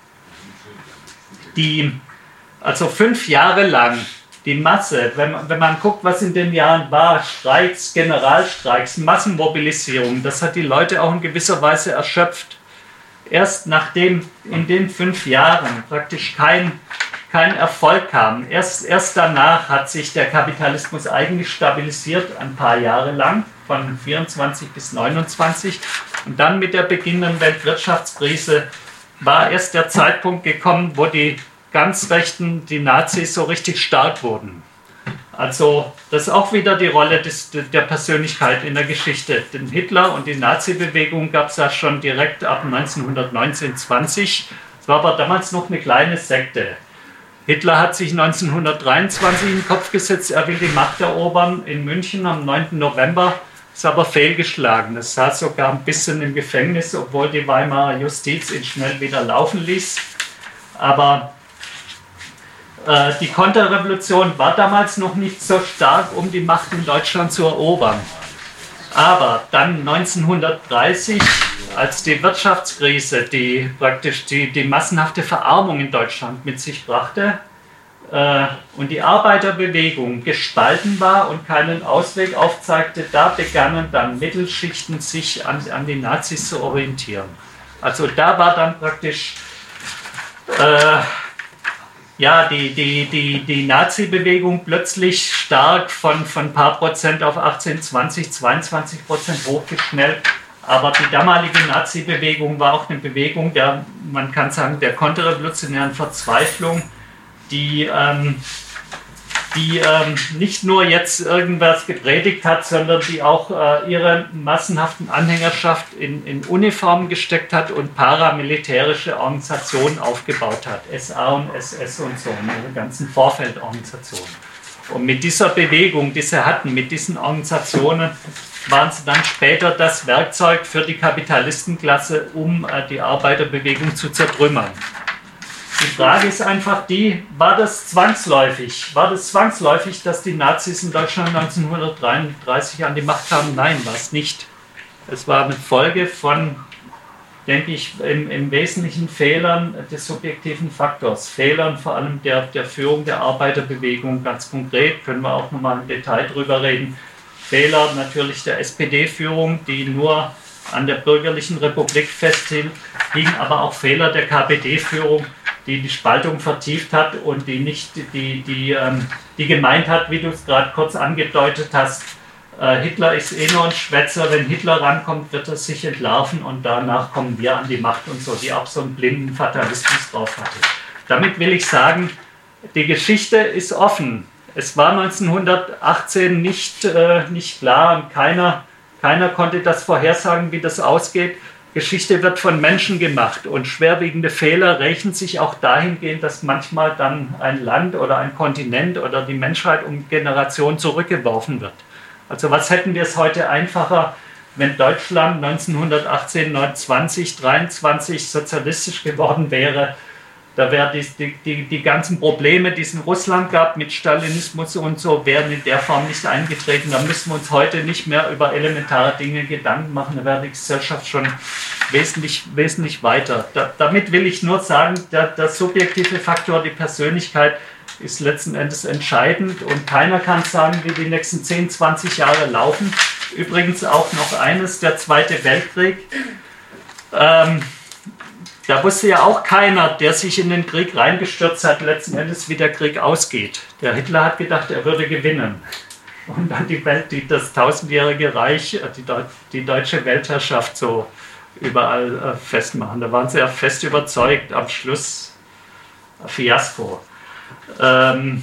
die, also fünf Jahre lang, die Masse, wenn man, wenn man guckt, was in den Jahren war, Streiks, Generalstreiks, Massenmobilisierung, das hat die Leute auch in gewisser Weise erschöpft. Erst nachdem in den fünf Jahren praktisch kein, kein Erfolg kam, erst, erst danach hat sich der Kapitalismus eigentlich stabilisiert, ein paar Jahre lang, von vierundzwanzig bis neunundzwanzig. Und dann mit der beginnenden Weltwirtschaftskrise war erst der Zeitpunkt gekommen, wo die ganz Rechten, die Nazis, so richtig stark wurden. Also das ist auch wieder die Rolle des, der Persönlichkeit in der Geschichte. Den Hitler und die Nazi-Bewegung gab es ja schon direkt ab neunzehnhundertneunzehn zwanzig. Es war aber damals noch eine kleine Sekte. Hitler hat sich neunzehnhundertdreiundzwanzig in den Kopf gesetzt, er will die Macht erobern in München am neunten November, ist aber fehlgeschlagen. Es saß sogar ein bisschen im Gefängnis, obwohl die Weimarer Justiz ihn schnell wieder laufen ließ. Aber die Konterrevolution war damals noch nicht so stark, um die Macht in Deutschland zu erobern. Aber dann neunzehnhundertdreißig, als die Wirtschaftskrise, die praktisch die, die massenhafte Verarmung in Deutschland mit sich brachte äh, und die Arbeiterbewegung gespalten war und keinen Ausweg aufzeigte, da begannen dann Mittelschichten sich an, an die Nazis zu orientieren. Also da war dann praktisch äh, ja, die, die, die, die Nazi-Bewegung plötzlich stark von, von ein paar Prozent auf achtzehn, zwanzig, zweiundzwanzig Prozent hochgeschnellt. Aber die damalige Nazi-Bewegung war auch eine Bewegung der, man kann sagen, der konterrevolutionären Verzweiflung, die, ähm, die ähm, nicht nur jetzt irgendwas gepredigt hat, sondern die auch äh, ihre massenhaften Anhängerschaft in, in Uniformen gesteckt hat und paramilitärische Organisationen aufgebaut hat. S A und S S und so, ihre ganzen Vorfeldorganisationen. Und mit dieser Bewegung, die sie hatten, mit diesen Organisationen, waren sie dann später das Werkzeug für die Kapitalistenklasse, um äh, die Arbeiterbewegung zu zertrümmern. Die Frage ist einfach die, war das zwangsläufig? War das zwangsläufig, dass die Nazis in Deutschland neunzehnhundertdreiunddreißig an die Macht kamen? Nein, war es nicht. Es war eine Folge von, denke ich, im, im Wesentlichen Fehlern des subjektiven Faktors. Fehlern vor allem der, der Führung der Arbeiterbewegung, ganz konkret, können wir auch nochmal im Detail drüber reden. Fehler natürlich der S P D-Führung, die nur an der bürgerlichen Republik festhielt, hing aber auch Fehler der K P D-Führung, die die Spaltung vertieft hat und die nicht die, die, ähm, die gemeint hat, wie du es gerade kurz angedeutet hast, äh, Hitler ist eh nur ein Schwätzer, wenn Hitler rankommt, wird er sich entlarven und danach kommen wir an die Macht und so, die auch so einen blinden Fatalismus drauf hatte. Damit will ich sagen, die Geschichte ist offen. Es war neunzehnhundertachtzehn nicht, äh, nicht klar und keiner, keiner konnte das vorhersagen, wie das ausgeht. Geschichte wird von Menschen gemacht und schwerwiegende Fehler rächen sich auch dahingehend, dass manchmal dann ein Land oder ein Kontinent oder die Menschheit um Generationen zurückgeworfen wird. Also was hätten wir es heute einfacher, wenn Deutschland neunzehnhundertachtzehn, neunundzwanzig, dreiundzwanzig sozialistisch geworden wäre, Da wäre die, die, die, die ganzen Probleme, die es in Russland gab mit Stalinismus und so, wären in der Form nicht eingetreten. Da müssen wir uns heute nicht mehr über elementare Dinge Gedanken machen. Da wäre die Gesellschaft schon wesentlich, wesentlich weiter. Da, damit will ich nur sagen, der, der subjektive Faktor, die Persönlichkeit, ist letzten Endes entscheidend und keiner kann sagen, wie die nächsten zehn, zwanzig Jahre laufen. Übrigens auch noch eines, der Zweite Weltkrieg. Ähm, Da wusste ja auch keiner, der sich in den Krieg reingestürzt hat, letzten Endes, wie der Krieg ausgeht. Der Hitler hat gedacht, er würde gewinnen. Und dann die Welt, die, das tausendjährige Reich, die, die deutsche Weltherrschaft so überall äh, festmachen. Da waren sie ja fest überzeugt, am Schluss Fiasko. Ähm,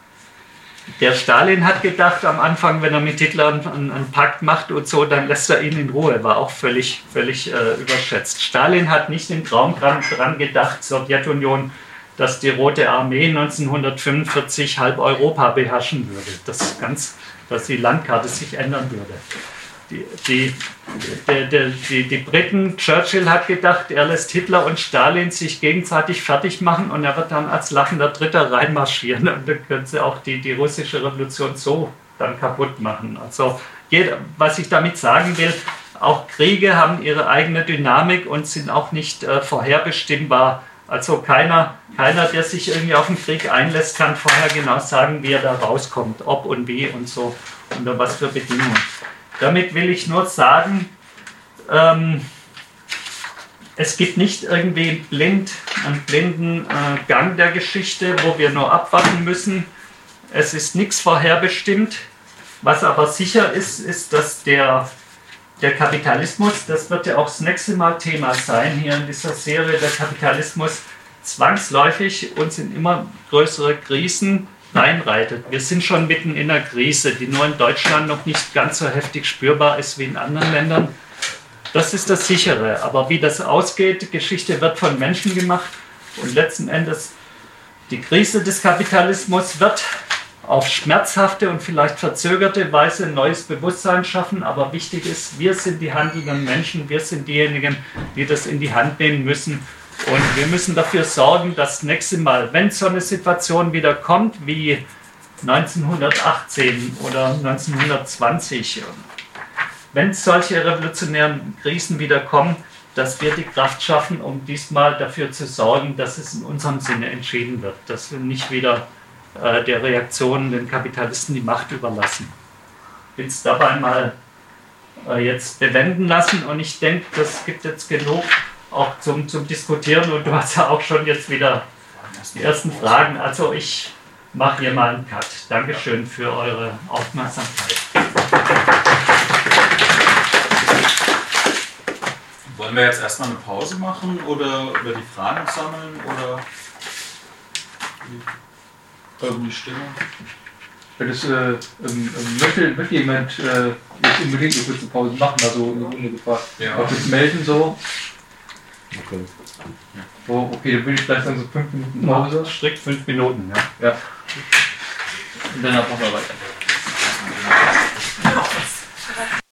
Der Stalin hat gedacht am Anfang, wenn er mit Hitler einen, einen Pakt macht und so, dann lässt er ihn in Ruhe. War auch völlig, völlig äh, überschätzt. Stalin hat nicht im Traum dran, dran gedacht, Sowjetunion, dass die Rote Armee neunzehnhundertfünfundvierzig halb Europa beherrschen würde. Das ganz, dass die Landkarte sich ändern würde. Die, die, die, die, die, die Briten, Churchill hat gedacht, er lässt Hitler und Stalin sich gegenseitig fertig machen und er wird dann als lachender Dritter reinmarschieren und dann können sie auch die, die russische Revolution so dann kaputt machen. Also jeder, was ich damit sagen will, auch Kriege haben ihre eigene Dynamik und sind auch nicht äh, vorherbestimmbar. Also keiner, keiner, der sich irgendwie auf den Krieg einlässt, kann vorher genau sagen, wie er da rauskommt, ob und wie und so, unter was für Bedingungen. Damit will ich nur sagen, ähm, es gibt nicht irgendwie blind, einen blinden äh, Gang der Geschichte, wo wir nur abwarten müssen. Es ist nichts vorherbestimmt. Was aber sicher ist, ist, dass der, der Kapitalismus, das wird ja auch das nächste Mal Thema sein hier in dieser Serie, der Kapitalismus zwangsläufig uns in immer größere Krisen reinreitet. Wir sind schon mitten in einer Krise, die nur in Deutschland noch nicht ganz so heftig spürbar ist wie in anderen Ländern. Das ist das Sichere. Aber wie das ausgeht, Geschichte wird von Menschen gemacht und letzten Endes die Krise des Kapitalismus wird auf schmerzhafte und vielleicht verzögerte Weise ein neues Bewusstsein schaffen. Aber wichtig ist, wir sind die handelnden Menschen, wir sind diejenigen, die das in die Hand nehmen müssen. Und wir müssen dafür sorgen, dass das nächste Mal, wenn so eine Situation wieder kommt, wie neunzehnhundertachtzehn oder neunzehnhundertzwanzig, wenn solche revolutionären Krisen wieder kommen, dass wir die Kraft schaffen, um diesmal dafür zu sorgen, dass es in unserem Sinne entschieden wird, dass wir nicht wieder äh, der Reaktion, den Kapitalisten die Macht überlassen. Ich will es dabei mal äh, jetzt bewenden lassen und ich denke, das gibt jetzt genug auch zum, zum Diskutieren und du hast ja auch schon jetzt wieder die ersten Fragen. Also ich mache hier mal einen Cut. Dankeschön für eure Aufmerksamkeit. Wollen wir jetzt erstmal eine Pause machen oder über die Fragen sammeln oder um die Stimmung? Das, äh, ähm, möchte, möchte jemand äh, jetzt unbedingt eine kurze Pause machen, also eine Runde gefragt. Ja. Auch das melden so. Okay. Oh, okay, dann würde ich gleich sagen so fünf Minuten Pause. Strikt fünf Minuten, ja. Ja. Und danach machen wir weiter.